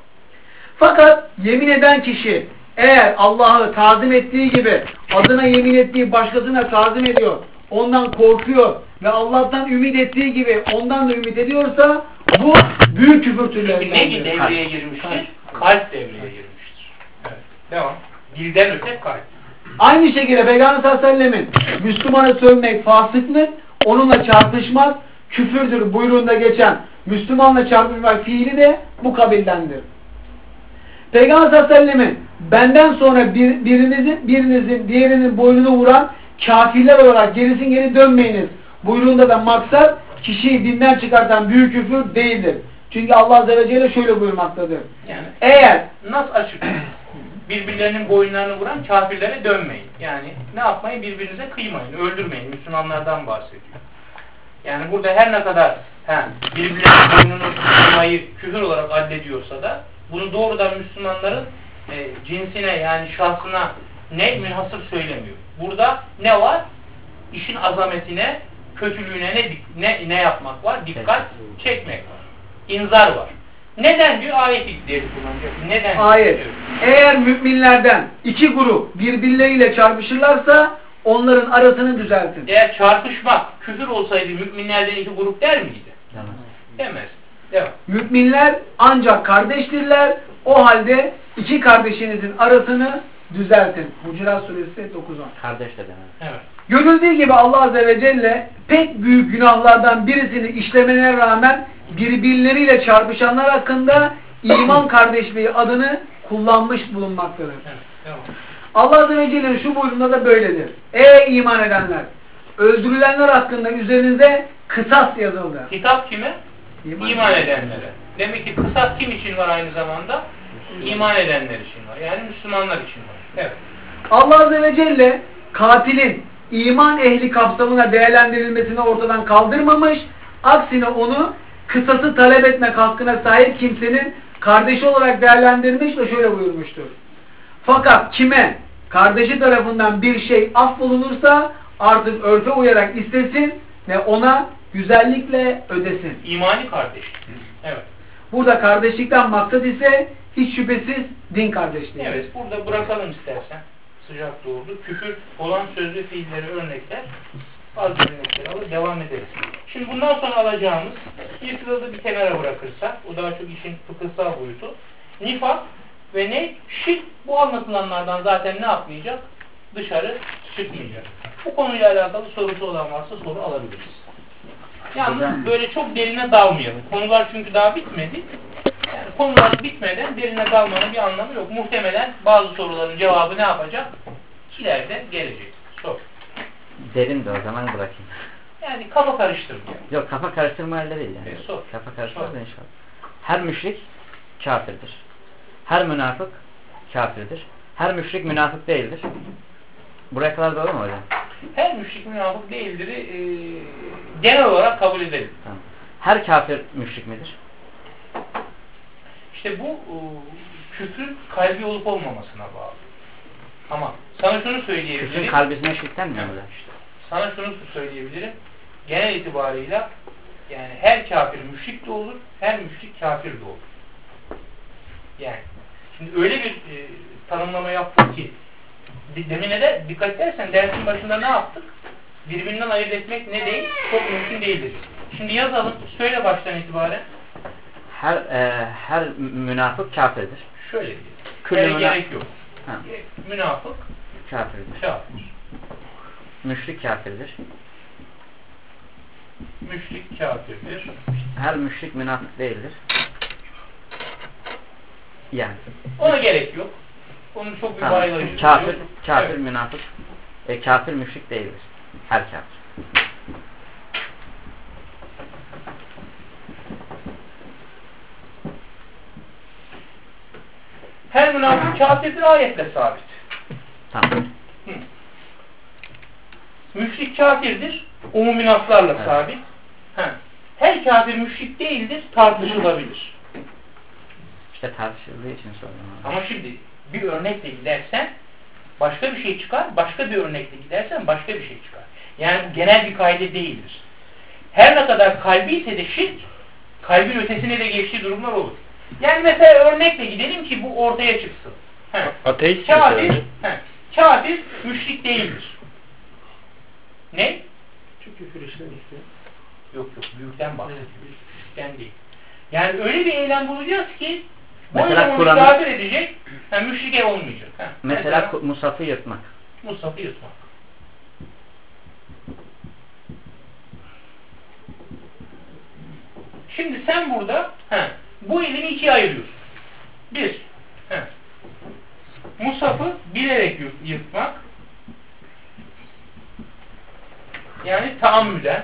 Fakat yemin eden kişi eğer Allah'ı tazim ettiği gibi adına yemin ettiği başkasına tazim ediyor, ondan korkuyor ve Allah'tan ümit ettiği gibi ondan da ümit ediyorsa bu büyük küfür Çünkü ne türlerinden. devreye girmiştir? Kalp devreye girmiştir. Evet. Devam. Dilden öte kalp. Aynı şekilde Peygamber sallallahu aleyhi ve sellemin Müslümana sövmek fasıklık, onunla çarpışmak küfürdür buyruğunda geçen Müslümanla çarpışmak fiili de bu kabildendir. Peygamber sallallahu aleyhi ve sellemin benden sonra birinizin diğerinin boynunu vuran kafirler olarak gerisin geri dönmeyiniz buyruğunda da maksat kişiyi dinden çıkartan büyük küfür değildir. Çünkü Allah Azze ve Celle şöyle buyurmaktadır. Yani Eğer nasıl açık? Birbirlerinin boyunlarını vuran kafirlere dönmeyin. Yani ne yapmayın? Birbirinize kıymayın, öldürmeyin. Müslümanlardan bahsediyor. Yani burada her ne kadar birbirlerinin boynunu kıymayı küfür olarak addediyorsa da bunu doğrudan Müslümanların cinsine yani şahsına münhasır söylemiyor. Burada ne var? İşin azametine, kötülüğüne ne yapmak var? Dikkat çekmek var. İnzar var. Neden diyor? Ayet-i kullanacak. Neden? ayet. Diyor. Eğer müminlerden iki grup birbirleriyle çarpışırlarsa onların arasını düzeltin. Eğer çarpışmak küfür olsaydı müminlerden iki grup der miydi? Demez. Demez. Devam. Müminler ancak kardeştirler. O halde iki kardeşinizin arasını düzeltin. Hucurat Suresi 9-10. Kardeş de demez. Evet. Görüldüğü gibi Allah Azze ve Celle pek büyük günahlardan birisini işlemelerine rağmen birbirleriyle çarpışanlar hakkında iman kardeşliği adını kullanmış bulunmaktadır. Evet. Devam. Allah Azze ve Celle'nin şu buyruğunda da böyledir. Ey iman edenler! Öldürülenler hakkında üzerinize kısas yazıldı. Hitap kime? İman edenlere. Demek ki kısas kim için var aynı zamanda? İman edenler için var. Yani Müslümanlar için var. Evet. Allah Azze ve Celle katilin iman ehli kapsamına değerlendirilmesini ortadan kaldırmamış, aksine onu kısası talep etmek hakkına sahip kimsenin kardeşi olarak değerlendirmiş ve şöyle buyurmuştur. Fakat kime kardeşi tarafından bir şey affolunursa artık örfe uyarak istesin ve ona güzellikle ödesin. İmani kardeş. Evet. Burada kardeşlikten maksat ise hiç şüphesiz din kardeşliği. Evet. Burada bırakalım istersen. Sıcak doğurdu. Küfür olan söz ve fiilleri örnekler. Bazı örnekleri alır. Devam ederiz. Şimdi bundan sonra alacağımız bir sırada bir kenara bırakırsak, o daha çok işin fıkıhsal boyutu. Nifak ve ne? Şirk bu anlatılanlardan zaten ne yapmayacak? Dışarı çıkmayacak. Bu konuyla alakalı sorusu olan varsa soru alabiliriz. Yalnız böyle çok derine dalmayalım. Konular çünkü daha bitmedi. Yani konular bitmeden derine dalmanın bir anlamı yok. Muhtemelen bazı soruların cevabı ne yapacak? İleride gelecek. Sor. Derin de o zaman bırakayım. Yani kafa karıştırmayalım. Yok, kafa karıştırma öyle değil yani. Sor. Kafa karıştırma Sor. da inşallah. Her müşrik kafirdir. Her münafık kafirdir. Her müşrik münafık değildir. Buraya kadar doğru mu hocam? Her müşrik münafık değildir. Genel olarak kabul edelim. Tamam. Her kafir müşrik midir? İşte bu küfrün kalbi olup olmamasına bağlı. Ama sana şunu söyleyebilirim. Küfrün kalbisine şirkten mi Evet. hocam? Sana şunu söyleyebilirim. Genel itibarıyla yani her kafir müşrik de olur, her müşrik kafir de olur. Yani şimdi öyle bir tanımlama yaptık ki demine de dikkat edersen dersin başında ne yaptık? Birbirinden ayırt etmek ne değil? Çok mümkün değildir. Şimdi yazalım. Söyle baştan itibaren. Her münafık kafirdir. Şöyle diyelim. Küllü Gerek yok. Ha. Münafık Kafirdir. kafir. Müşrik kafirdir. Müşrik kafirdir. Her müşrik münafık değildir. Yani. Ona gerek yok. Onun çok bir Tamam. bağlayıcı. Kafir Evet. münafık. Kafir müşrik değildir. Her kafir. Her münafık kafirdir ayetle sabit. Tamam. Müşrik kafirdir. Umumi naslarla Evet. sabit. Her kafir müşrik değildir. Tartışılabilir. İşte tartışıldığı için soruyorum. Ama şimdi bir örnekle gidersen başka bir şey çıkar, başka bir örnekle gidersen başka bir şey çıkar. Yani bu genel bir kaide değildir. Her ne kadar kalbi ise de şirk, kalbin ötesine de geçtiği durumlar olur. Yani mesela örnekle gidelim ki bu ortaya çıksın. Ateist Kafir, mesela. kafir müşrik değildir. Ne? Çok küfür işlemişti. Yok büyükten bahsediyor. Küçükten değil. Yani öyle bir eylem bulacağız ki bu Mesela eylem onu Kur'an'ı- kafir edecek, müşrik olmayacak. Mesela Musaf'ı yırtmak. Musaf'ı yırtmak. Şimdi sen burada bu ilimi ikiye ayırıyorsun. Bir, Musaf'ı bilerek yırtmak, yani taammüden.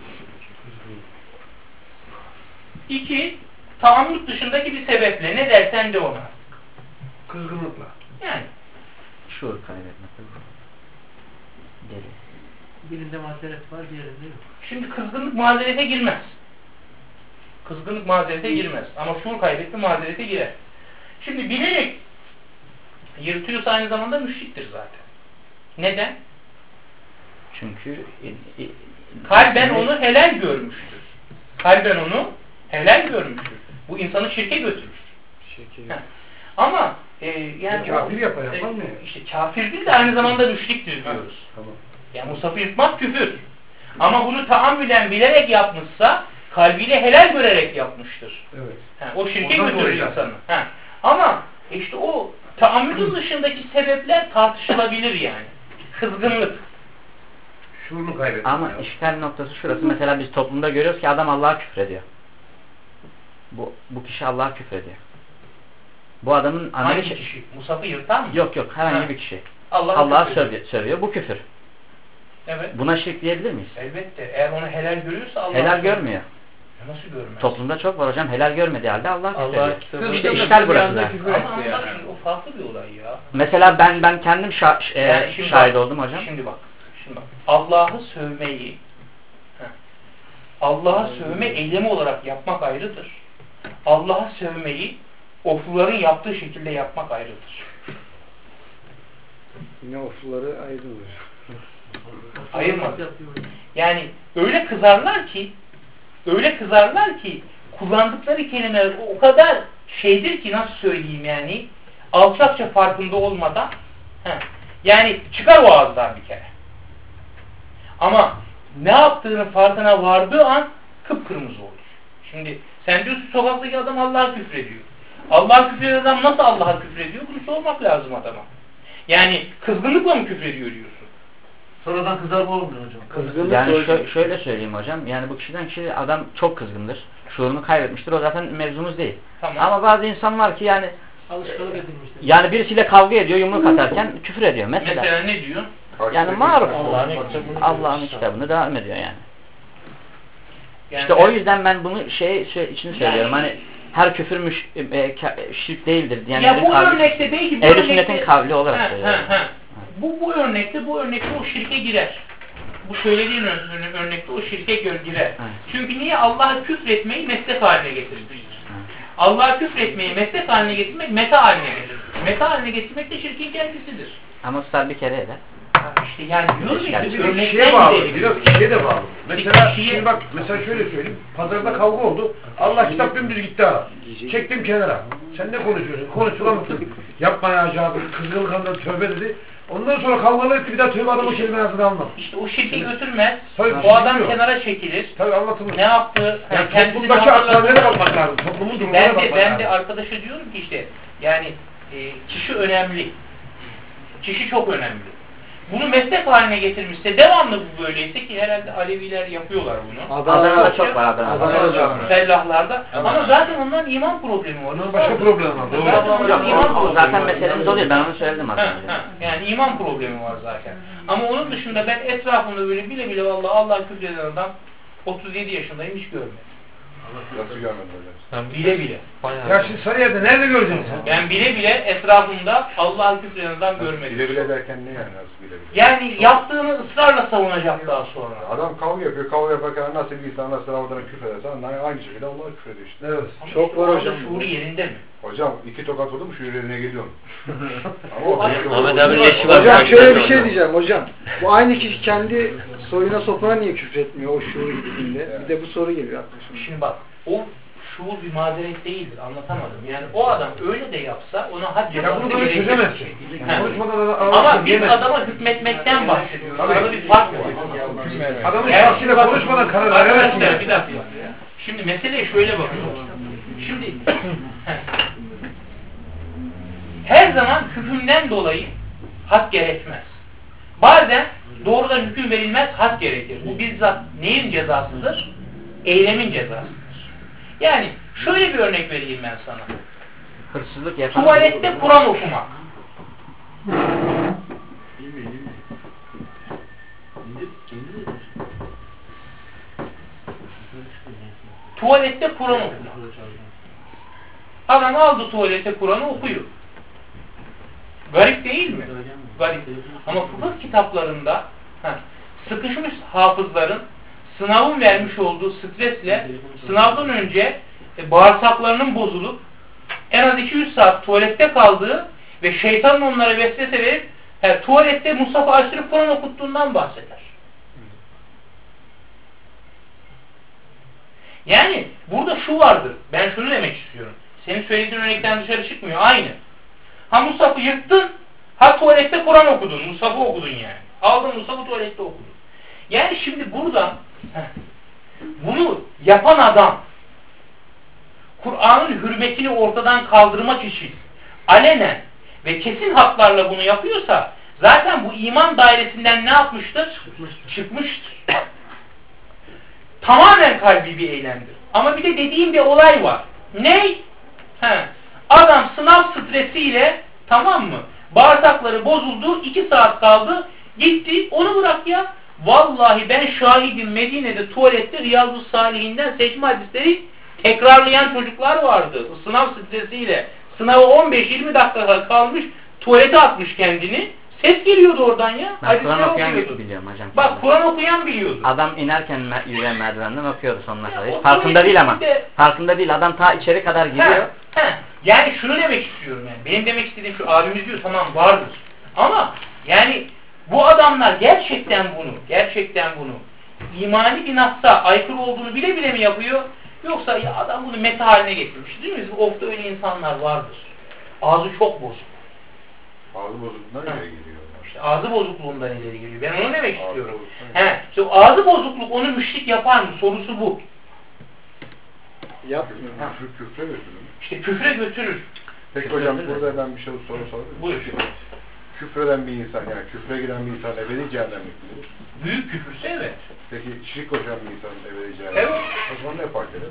İki, taammül dışındaki bir sebeple, ne dersen de ona. Kızgınlıkla. Yani. Şuur kaybetmek. Deli. Birinde mazeret var, diğerinde yok. Şimdi kızgınlık mazerete girmez. Kızgınlık mazerete girmez. Ama şuur kaybetme mazerete girer. Şimdi bilerek yırtıyorsa aynı zamanda müşriktir zaten. Neden? Çünkü Kalben onu helal görmüştür. Kalben onu helal görmüştür. Bu insanı şirke götürür. Ama yani kafir yapar mı? İşte kafir değil de aynı zamanda müşriktir diyoruz. Tamam. Yani Musaf'ı yırtmak küfür. Ama bunu taammülen bilerek yapmışsa kalbiyle helal görerek yapmıştır. Evet. O şirke Ondan götürür dolayı insanı. Ama işte o taammülün dışındaki sebepler tartışılabilir yani. Kızgınlık. Şuurunu kaybettim. ama işgal noktası şurası. Mesela biz toplumda görüyoruz ki adam Allah'a küfrediyor. Bu kişi Allah'a küfrediyor. Bu adamın ameli... Hangi kişi? Musaf'ı yırtan mı? Yok herhangi bir kişi. Allah'a Allah'a küfrediyor. sövüyor. Bu küfür. Evet. Buna şirk diyebilir miyiz? Elbette. Eğer onu helal görüyorsa Allah'a Helal küfrediyor. görmüyor. Nasıl görmez? Toplumda çok var hocam. Helal görmediği halde Allah'a küfrediyor. Allah kitabı İşte işgal burası. Ama bak şimdi o farklı bir olay ya. Mesela ben kendim Yani şimdi şahit bak, oldum hocam. Şimdi bak. Allah'ı sövmeyi Allah'a sövme eylemi olarak yapmak ayrıdır. Allah'a sövmeyi ofluların yaptığı şekilde yapmak ayrıdır. Yine ofluları ayrılır. Ayırmadı. Yani öyle kızarlar ki kullandıkları kelimeler o kadar şeydir ki nasıl söyleyeyim yani alçakça farkında olmadan yani çıkar o ağızdan bir kere. Ama ne yaptığının farkına vardığı an kıpkırmızı olur. Şimdi sen diyorsun sokaktaki adam Allah'a küfrediyor. Allah'a küfreden adam nasıl Allah'a küfrediyor? Bunu sormak lazım adama. Yani kızgınlıkla mı küfrediyor diyorsun? Sonradan kızarma olmuyor hocam. Yani şöyle söyleyeyim hocam. Yani bu kişi adam çok kızgındır. Şuurunu kaybetmiştir. O zaten mevzumuz değil. Tamam. Ama bazı insan var ki yani Alışkanlık edilmiştir. yani birisiyle kavga ediyor, yumruk atarken küfür ediyor. Mesela ne diyor? yani maruf Allah'ın kitabını devam ediyor yani. İşte o yüzden ben bunu için söylüyorum. Hani her küfür şirk değildir. Yani ya bu örnekte belki bu Ehl-i sünnetin kavli olarak söylüyorum. Bu örnekte o şirke girer. Bu söylediğin örnekte o şirke girer. Evet. Çünkü niye Allah'a küfretmeyi meslek haline getirmiştir? Allah'a küfretmeyi meslek haline getirmek meta haline getirir. Meta haline getirmek de şirkin kendisidir. Ama tutar bir kere eder. İşte yani diyorum ya Bir kişiye bağlı, biraz kişiye de bağlı. Mesela şimdi bak, mesela şöyle söyleyeyim. Pazarda kavga oldu. Allah kitap dümdüz gitti ha. Çektim kenara. Sen ne konuşuyorsun? Konuşulamadın. Yapma ya Cabir. Kızgınlık anında tövbe dedi. Ondan sonra kavgalı etti, bir daha tövbe adamı kelime ağzına almadı. İşte o şirke götürmez. Tabii, o adam biliyor. kenara çekilir. Tabii anlatılır. Ne yaptı? Yani toplumdaki aklarına bakmak lazım. Toplumun durumuna bakmak lazım. Ben de arkadaşa diyorum ki işte yani kişi önemli. Kişi çok önemli. Bunu meslek haline getirmişse, devamlı bu böyleyse ki herhalde Aleviler yapıyorlar bunu. Adana'da çok var Adana'da. Fellahlarda. Ama zaten onların iman problemi var. Onların başka problemi var. Doğru. Zaten meselemiz oluyor. Ben onu söyledim aslında. Yani iman problemi var zaten. Ama onun dışında ben etrafımda böyle bile bile vallahi Allah'a küfreden adam 37 yaşındayım hiç görmedim. Nasıl görmedin hocam? Sen Bile bile. bayağı. Ya şimdi Sarıyer'de nerede göreceksin sen? Ben bile bile etrafımda Allah'a küfreden adam görmedim. Bile bile derken ne yani nasıl bile bile? Yani yaptığını ısrarla savunacak daha sonra. Adam kavga yapıyor, kavga yaparken nasıl bir insan nasıl Ramazan'a küfür ederse aynı şekilde Allah'a küfür ediyor işte. Evet. Ama Çok işte var o anda hocam. Şuuru yerinde mi? Hocam 2 tokat vurdu mu şu yüreğine geliyor. Ahmet abi leşi var. Hocam şöyle bir şey diyeceğim hocam. Bu aynı kişi kendi soyuna sopuna niye küfretmiyor o şuur gittiğinde? Bir de bu soru geliyor aklıma. Şimdi bak o şuur bir mazeret değildir. Anlatamadım. Yani o adam öyle de yapsa ona had Ya yapması bunu böyle gerekir. çözemezsin. Ha. Konuşmadan Ama biz adama hükmetmekten bahsediyoruz. Arada bir fark var. Adamın Yani şahsıyla bak- konuşmadan karar veremezsin. Arkadaşlar Yani. bir dakika. Şimdi meseleye şöyle bakıyoruz. Şimdi her zaman hükümden dolayı hak gerekmez. Bazen doğrudan hüküm verilmez, hak gerekir. Bu bizzat neyin cezasıdır? Eylemin cezasıdır. Yani şöyle bir örnek vereyim ben sana. Hırsızlık yapan... Tuvalette Kur'an okumak. Tuvalette Kur'an okumak. Adam aldı tuvalete Kur'an'ı okuyor. Garip değil mi? Garip. Ama fıkıh kitaplarında sıkışmış hafızların sınavın vermiş olduğu stresle sınavdan önce bağırsaklarının bozulup en az 200 saat tuvalette kaldığı ve şeytanın onlara vesvese verip tuvalette Mustafa açtırıp Kur'an okuttuğundan bahseder. Yani burada şu vardır. Ben şunu demek istiyorum. Senin söylediğin örnekten dışarı çıkmıyor. Aynı. Ha Mushaf'ı yırttın, ha tuvalette Kur'an okudun. Mushaf'ı okudun yani. Aldın Mushaf'ı tuvalette okudun. Yani şimdi burada bunu yapan adam Kur'an'ın hürmetini ortadan kaldırmak için alenen ve kesin hatlarla bunu yapıyorsa zaten bu iman dairesinden ne yapmıştır? Çıkmıştır. Tamamen kalbi bir eylemdir. Ama bir de dediğim bir olay var. Ne? Adam sınav stresiyle, tamam mı? Bağırsakları bozuldu, 2 saat kaldı, gitti, onu bırak ya. Vallahi ben şahidim, Medine'de tuvalette Riyazu Salihinden seçme hadisleri tekrarlayan çocuklar vardı. Sınav stresiyle. Sınavı 15-20 dakika kalmış, tuvalete atmış kendini. Ses geliyordu oradan ya. Ben Kur'an okuyan biliyorum hocam. Bak Kur'an okuyan biliyordu. Adam inerken yürüyen merdivenden okuyordu sonuna kadar. Hiç o farkında değil ama. de- Farkında değil. Adam ta içeri kadar gidiyor. Yani şunu demek istiyorum yani. Benim demek istediğim şu, abimiz diyor tamam vardır. Ama yani bu adamlar gerçekten bunu imani bir nassa aykırı olduğunu bile bile mi yapıyor? Yoksa ya adam bunu meta haline getirmiş değil mi? Ofta öyle insanlar vardır. Ağzı çok bozuk. Ağzı bozukluğundan nereye geliyor? İşte ağzı bozukluğundan ileri geliyor. Ben onu demek istiyorum. bozukluğu. İşte ağzı bozukluk onu müşrik yapar mı? Sorusu bu. Yapmıyor. Küfre götürür. İşte küfre götürür. Peki hocam burada ben bir soru sorabilir miyim? Buyur. Küfreden bir insan yani küfre giren bir insan ebedi cehennemlik midir? Büyük küfürse evet. Peki şirk koşan bir insan ebedi cehennemlik Evet. O zaman ne fark eder?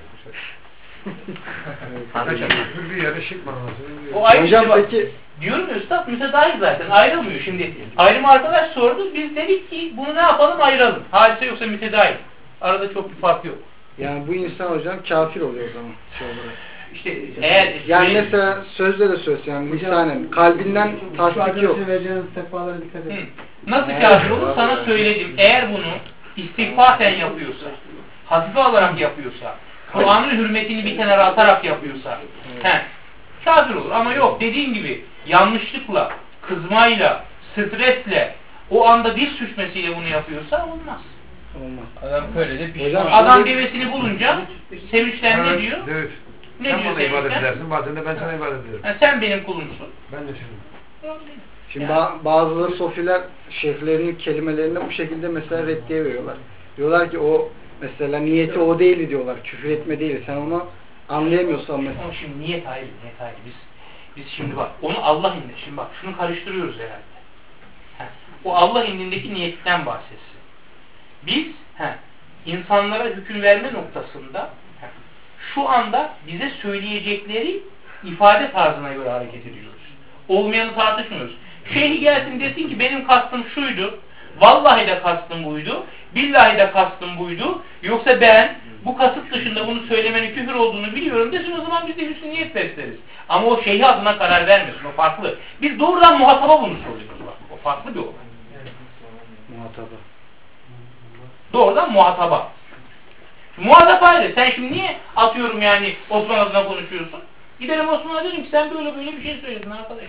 Küfür bir yere şık manası. O ayrı Hocam şey bak. peki Diyorum ya üstad mütedayı zaten ayrılmıyor. Şimdi ayrım arkadaş sordu. Biz dedik ki bunu ne yapalım ayıralım. Hadise yoksa mütedayı. Arada çok bir fark yok. yani bu insan hocam kafir oluyor o zaman şey olarak. İşte eğer Yani mesela sözle de söz yani lisanen kalbinden tasdik yok. vereceğiniz tekvalara dikkat edin. nasıl kafir olur sana söyledim. Eğer bunu istikfaten yapıyorsa, hafife alarak yapıyorsa, Kur'an'ın hürmetini bir kenara atarak yapıyorsa kafir olur. Ama yok dediğin gibi yanlışlıkla, kızmayla, stresle, o anda dil sürçmesiyle bunu yapıyorsa olmaz. Olmaz. Adam böyle de bir Hocam, Adam devesini bulunca sevinçten ne diyor? Evet. Ne Sen diyor bana ibadet sevinçten? edersin, bazen de ben sana ibadet ederim. Sen benim kulumsun. Ben de senin. Şimdi bazıları sofiler şeyhlerinin kelimelerini bu şekilde mesela reddiye veriyorlar. Diyorlar ki o mesela niyeti o değildi diyorlar. Küfür etme değil. Sen onu anlayamıyorsan mesela. Ama şimdi niyet ayrı. Biz şimdi bak onu Allah indinde. Şimdi bak şunu karıştırıyoruz herhalde. O Allah indindeki niyetten bahsetsin. Biz insanlara hüküm verme noktasında şu anda bize söyleyecekleri ifade tarzına göre hareket ediyoruz. Olmayanı tartışmıyoruz. Şeyhi gelsin desin ki benim kastım şuydu. Vallahi de kastım buydu. Billahi de kastım buydu. Yoksa ben bu kasıt dışında bunu söylemenin küfür olduğunu biliyorum desin, o zaman biz de hüsnü niyet besleriz. Ama o şeyhi adına karar vermiyorsun, o farklı. Biz doğrudan muhataba bunu soruyoruz bak. O farklı bir olay. Muhataba. Doğrudan muhataba. Muhatap ayrı. Sen şimdi niye atıyorum yani Osman adına konuşuyorsun? Gidelim Osman'a dedim ki sen böyle böyle bir şey söyledin arkadaşım.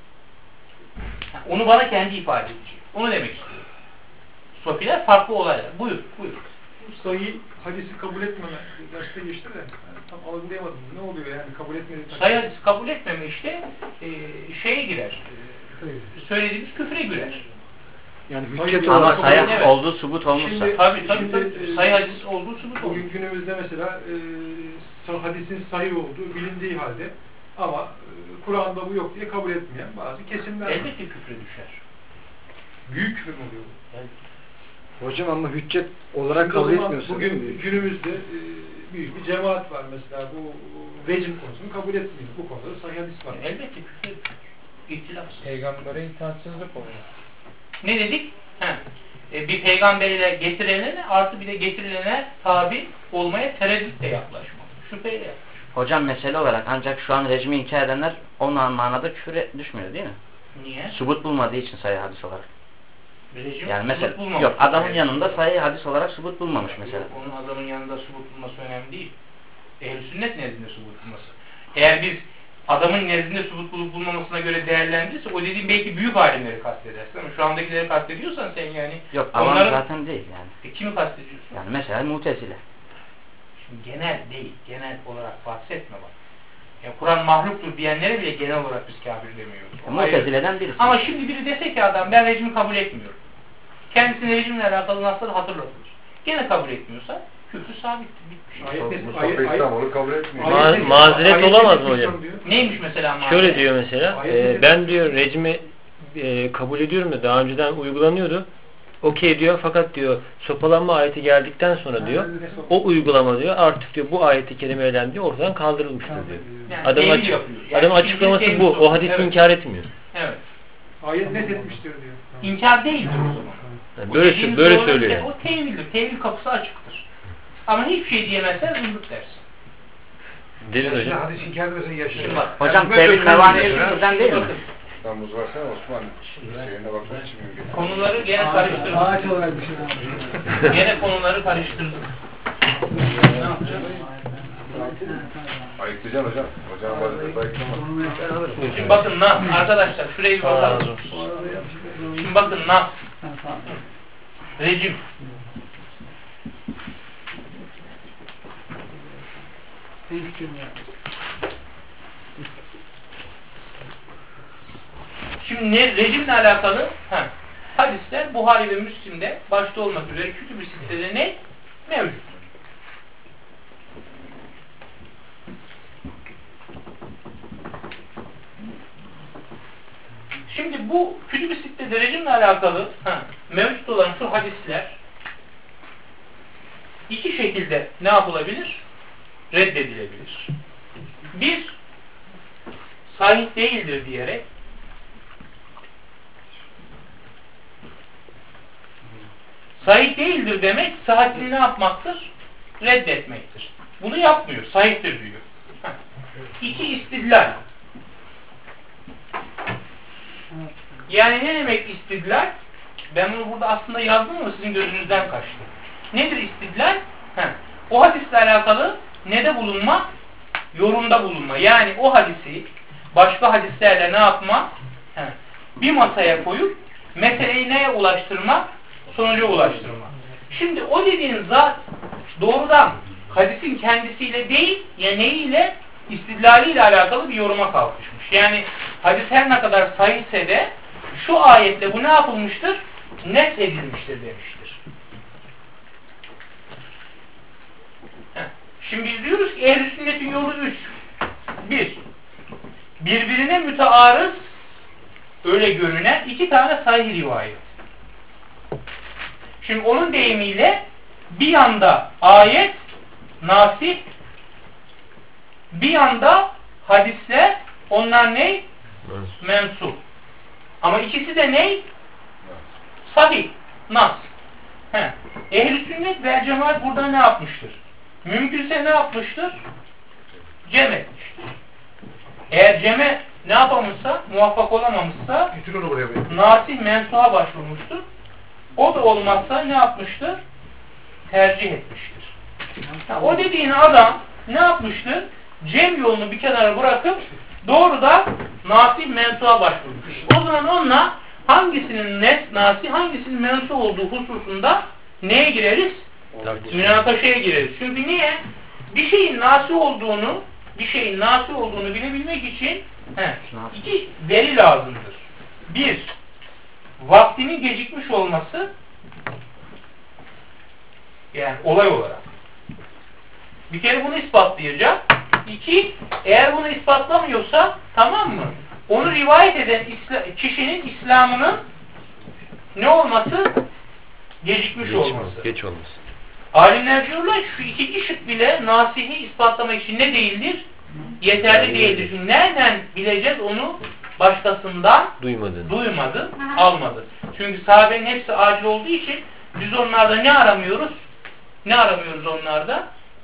Onu bana kendi ifade edecek. Onu demek istiyorum. Sofiler farklı olaylar. Buyur, buyur. Sahih hadisi kabul etmeme derste geçti de yani tam algılayamadım. Ne oluyor yani kabul etmediği Sahih hadisi kabul etmeme işte şeye girer. Söylediğimiz küfre girer. yani Ama sahih Evet. olduğu subut olmuşsa. Şimdi- Tabii. Şimdi, Sahih hadis olduğu subut olur. Bugün günümüzde mesela hadisin sahih olduğu bilindiği halde ama Kur'an'da bu yok diye kabul etmeyen bazı kesimler var. Elbette küfre düşer. Büyük küfür mü oluyor bu? Hocam ama hüccet olarak Şimdi o kabul zaman etmiyorsun. bugün günümüzde büyük bir cemaat var mesela bu rejim konusunu kabul etmiyor. Bu konuda da sahih hadis var. Elbette küfre düşer. İhtilafsız. Peygambere itaatsizlik oluyor. Ne dedik? Bir peygamberiyle getirilene artı bir de getirilene tabi olmaya tereddütle yaklaşmak. Şüpheyle yaklaşmak. Hocam mesele olarak ancak şu an rejimi inkar edenler onun manada küfüre düşmüyor değil mi? Niye? Subut bulmadığı için sahih hadis olarak. Rejim Yani mesela subut bulmamış. yok adamın yanında sahih hadis olarak subut bulmamış mesela. Yok, onun adamın yanında subut bulması önemli değil. Ehl-i sünnet nezdinde subut bulması. Eğer biz adamın nezdinde subut bulup bulmamasına göre değerlendirirse o dediğin belki büyük alimleri kastedersin ama şu andakileri kastediyorsan sen yani Yok avam zaten değil yani. Kimi kastediyorsun? Yani mesela Mu'tezile. Şimdi genel değil, genel olarak bahsetme bak. Yani Kur'an mahluktur diyenlere bile genel olarak biz kafir demiyoruz. Mu'tezile'den birisi. Ama şimdi biri dese ki adam ben rejimi kabul etmiyorum. Kendisine rejimle alakalı nasıl hatırlatılır. Gene kabul etmiyorsa küfrü sabittir. Bitmiş. Mustafa İslamoğlu kabul etmiyor. Mazeret olamaz mı hocam? Neymiş mesela mazeret? Şöyle diyor mesela, ben diyor rejimi kabul ediyorum da daha önceden uygulanıyordu. Okey diyor fakat diyor sopalanma ayeti geldikten sonra diyor o uygulama diyor artık diyor bu ayeti kerimelerden diyor ortadan kaldırılmıştır diyor. Yani Adamın, tevil yapıyor. Yani adamın açıklaması tevil bu. sokuyor. O hadisi Evet. inkar etmiyor. Evet. Ayet net etmiştir diyor. İnkar değildir o zaman. Yani Bu böyle dediğiniz böyle doğru söylüyor. işte, o tevildir. Tevil kapısı açıktır. Ama hiçbir şey diyemezsen zındık dersin. Deriz Şimdi hocam. hadis inkar etmesen yaşıyor. Şimdi bak. Hocam tevil mevani bizden değil mi? Bakın, Sen muz versene Osman. Şeyine baksana şimdi. konuları gene karıştırdık. Ağaç olarak düşünüyorum. Gene konuları karıştırdık. Ne yapacağız? Ayıklayacaksın hocam. Hocam vazifesi ayıklama. Şimdi bakın nas arkadaşlar şuraya bir bakalım. Şimdi bakın nas. Rejim. Şimdi rejimle alakalı hadisler Buhari ve Müslim'de başta olmak üzere kütüb-i sittede ne? Mevcut. Şimdi bu kütüb-i sittede rejimle alakalı mevcut olan şu hadisler iki şekilde ne yapılabilir? Reddedilebilir. Bir, sahih değildir diyerek sahih değildir demek sıhhatini ne yapmaktır? Reddetmektir. Bunu yapmıyor. Sahihtir diyor. İki, istidlal. Yani ne demek istidlal? Ben bunu burada aslında yazdım ama sizin gözünüzden kaçtı. Nedir istidlal? O hadisle alakalı ne de bulunma? Yorumda bulunma. Yani o hadisi başka hadislerle ne yapma? Bir masaya koyup meseleyi neye ulaştırma? Sonuca ulaştırma. Şimdi o dediğin zat doğrudan hadisin kendisiyle değil ya neyiyle? İstidlaliyle alakalı bir yoruma kalkışmış. Yani hadis her ne kadar sahihse de şu ayetle bu ne yapılmıştır? Net edilmiştir demiştir. Şimdi biz diyoruz ki ehl-i sünnetin yolu 3. 1. Birbirine mütearız öyle görünen iki tane sahih rivayet. Şimdi onun deyimiyle bir yanda ayet nasih, bir yanda hadisler onlar ne? Mensup. Ama ikisi de ne? Sahih, nas. Ehl-i sünnet ve cemaat burada ne yapmıştır? mümkünse ne yapmıştır? Cem etmiştir. Eğer cem'e ne yapamışsa, muvaffak olamamışsa Getir onu buraya bir. nasih mensuha başvurmuştur. O da olmazsa ne yapmıştır? Tercih etmiştir. Yani o dediğin adam ne yapmıştır? Cem yolunu bir kenara bırakıp doğrudan nasih mensuha başvurmuş. O zaman onunla hangisinin nasih, hangisinin mensuh olduğu hususunda neye gireriz? Münakaşaya gireriz. Çünkü niye? Bir şeyin nasih olduğunu bilebilmek için iki veri lazımdır. Bir, vaktinin gecikmiş olması, yani olay olarak. Bir kere bunu ispatlayacak. İki, eğer bunu ispatlamıyorsa, tamam mı? Onu rivayet eden kişinin İslam'ının ne olması? Gecikmiş olması. Geç olması. Alimler diyorlar şu iki şık bile nasihi ispatlamak için ne değildir? Yeterli değildir. Çünkü nereden bileceğiz onu? Başkasından duymadı, almadı. Çünkü sahabenin hepsi acil olduğu için biz onlarda ne aramıyoruz? Ne aramıyoruz onlarda?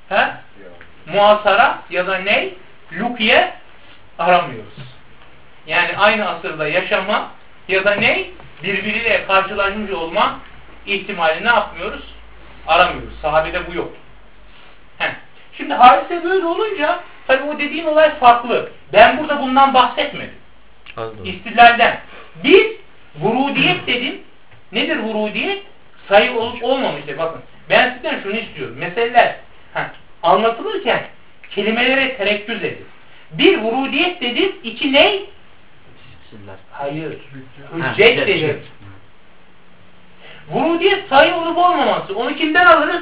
Muhasara ya da ne? Lukye aramıyoruz. Yani aynı asırda yaşama ya da ne? Birbiriyle karşılaşmış olma ihtimali ne yapmıyoruz? Aramıyoruz. Sahabede bu yok. Şimdi hadise böyle olunca tabi o dediğin olay farklı. Ben burada bundan bahsetmedim. Anladım. İstillalden. Bir, vurudiyet dedim. Nedir vurudiyet? Sayı olup olmamıştır. Bakın ben sizden şunu istiyorum. Meseleler anlatılırken kelimelere terekküz edin. Bir, vurudiyet dedim. İki ne? Hayır. Hüccet dedim. Vurudiyet sayı olup olmaması. Onu kimden alırız?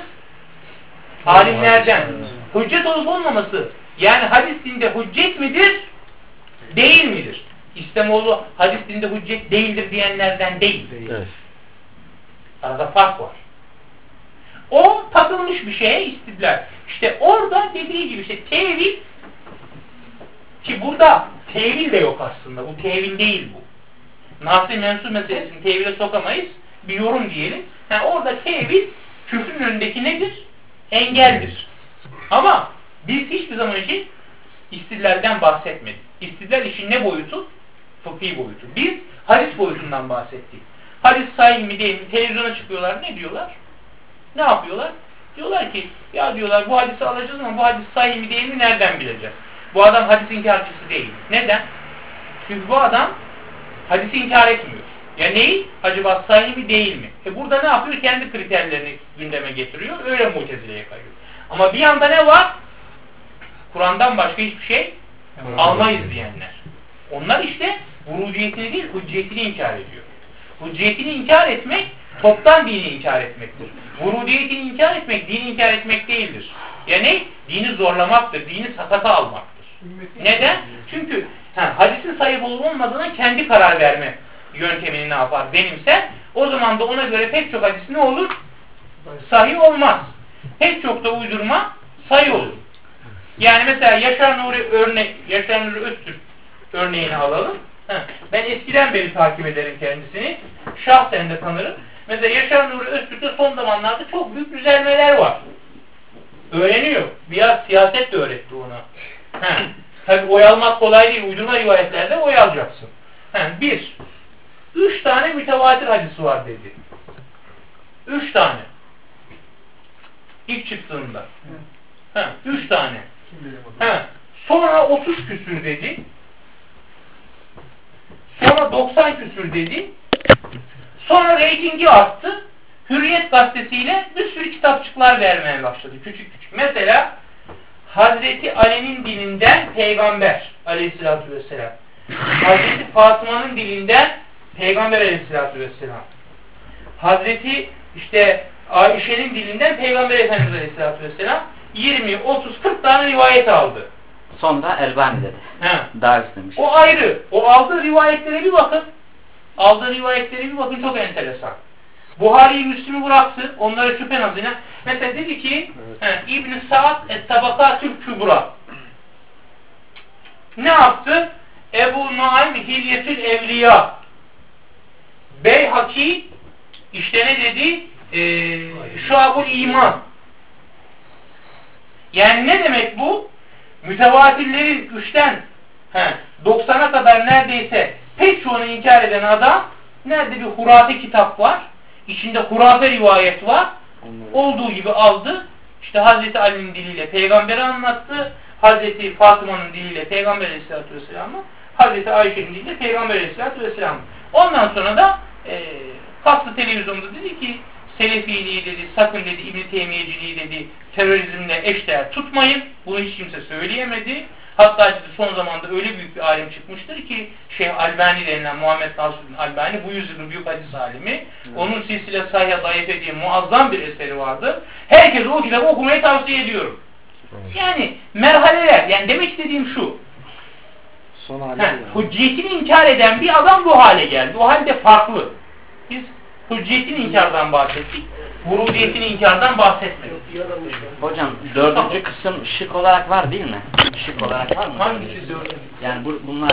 Alimlerden. Hüccet olup olmaması. Yani hadis dinde hüccet midir? Değil midir? İslamoğlu hadis dinde hüccet değildir diyenlerden değil. Evet. Arada fark var. O takılmış bir şeye istidlal. İşte orada dediği gibi işte tevil, ki burada tevil de yok aslında. Bu tevil değil bu. Nasih mensup meselesini tevile sokamayız. Bir yorum diyelim. Orada tevil küfrün önündeki nedir? Engeldir. Ama biz hiçbir zaman için istidlalden bahsetmedik. İstidlal işin ne boyutu? Fıkhi boyutu. Biz hadis boyutundan bahsettik. Hadis sahih mi değil mi? Televizyona çıkıyorlar. Ne diyorlar? Ne yapıyorlar? Diyorlar ki ya diyorlar bu hadisi alacağız ama bu hadis sahih mi değil mi nereden bileceğiz? Bu adam hadis inkarcısı değil. Neden? Çünkü bu adam hadisi inkar etmiyor. Ya neyi? Acaba sahih mi değil mi? Burada ne yapıyor? Kendi kriterlerini gündeme getiriyor. Öyle Mutezile'ye kayıyor. Ama bir yanda ne var? Kur'an'dan başka hiçbir şey almayız diyenler. Onlar işte vurudiyetini değil, hücciyetini inkar ediyor. Hücciyetini inkar etmek, toptan dini inkar etmektir. Vurudiyetini inkar etmek, dini inkar etmek değildir. Yani dini zorlamaktır, dini sakata almaktır. Neden? Çünkü hadisin sahip olup olmadığına kendi karar verme yöntemini ne yapar? Benimse, o zaman da ona göre pek çok hadis ne olur? Sahih olmaz. Pek çok da uydurma sahih olur. Yani mesela Yaşar Nuri Öztürk örneğini alalım. Ben eskiden beri takip ederim kendisini. Şahsen de tanırım. Mesela Yaşar Nuri Öztürk'te son zamanlarda çok büyük düzelmeler var. Öğreniyor. Biraz siyaset de öğretti ona. Tabi oy almak kolay değil. Uydurma rivayetlerde oy alacaksın. 3 tane mütevatir hadisi var dedi. 3 tane. İlk çıktığında. 3 tane. Sonra 30 küsür dedi. Sonra 90 küsür dedi. Sonra reytingi arttı. Hürriyet gazetesiyle bir sürü kitapçıklar vermeye başladı. Küçük küçük. Mesela Hazreti Ali'nin dilinden Peygamber Aleyhisselatü Vesselam. Hazreti Fatıma'nın dilinden Peygamber Aleyhisselatü Vesselam. Hazreti Ayşe'nin dilinden Peygamber Efendimiz Aleyhisselatü Vesselam 20, 30, 40 tane rivayet aldı. Sonra Elbani dedi. Daha istemiş. O ayrı. O aldığı rivayetlere bir bakın. Çok enteresan. Buhari'yi, Müslim'i bıraktı. Onlara şüphe nazine. Mesela dedi ki İbn-i Sa'd Et-Tabakatül Kübra. Ne yaptı? Ebu Nuaym Hilyetül Evliya. Beyhaki ne dedi? Şuab-ül İman. Yani ne demek bu? Mütevatirlerin 3'ten 90'a kadar neredeyse pek çoğunu inkar eden adam, nerede bir hurafe kitap var, içinde hurafe rivayet var, olduğu gibi aldı, işte Hazreti Ali'nin diliyle Peygamber'i anlattı, Hazreti Fatıma'nın diliyle Peygamber Aleyhisselatü Vesselam'ı, Hazreti Ayşe'nin diliyle Peygamber Aleyhisselatü Vesselam'ı. Ondan sonra da kalktı televizyonda dedi ki, Selefiliği dedi, sakın dedi, İbn-i Teymiyeciliği dedi, terörizmle eşdeğer tutmayın. Bunu hiç kimse söyleyemedi. Hatta dedi, son zamanda öyle büyük bir alim çıkmıştır ki, Şeyh Albani denilen Muhammed Nasuddin Albani, bu yüzyılın büyük hadis alimi, onun silsile sahih zayıfe diye muazzam bir eseri vardır. Herkese o kitabı okumayı tavsiye ediyorum. Yani merhaleler, yani demek istediğim şu, hücciyetini inkar eden bir adam bu hale geldi. O halde farklı. Biz hücciyetini inkardan bahsettik. Vurudiyetini inkardan bahsetmedik. Hocam 4. kısım şık olarak var değil mi? Şık olarak var mı? Hangisi 4? Yani bunlar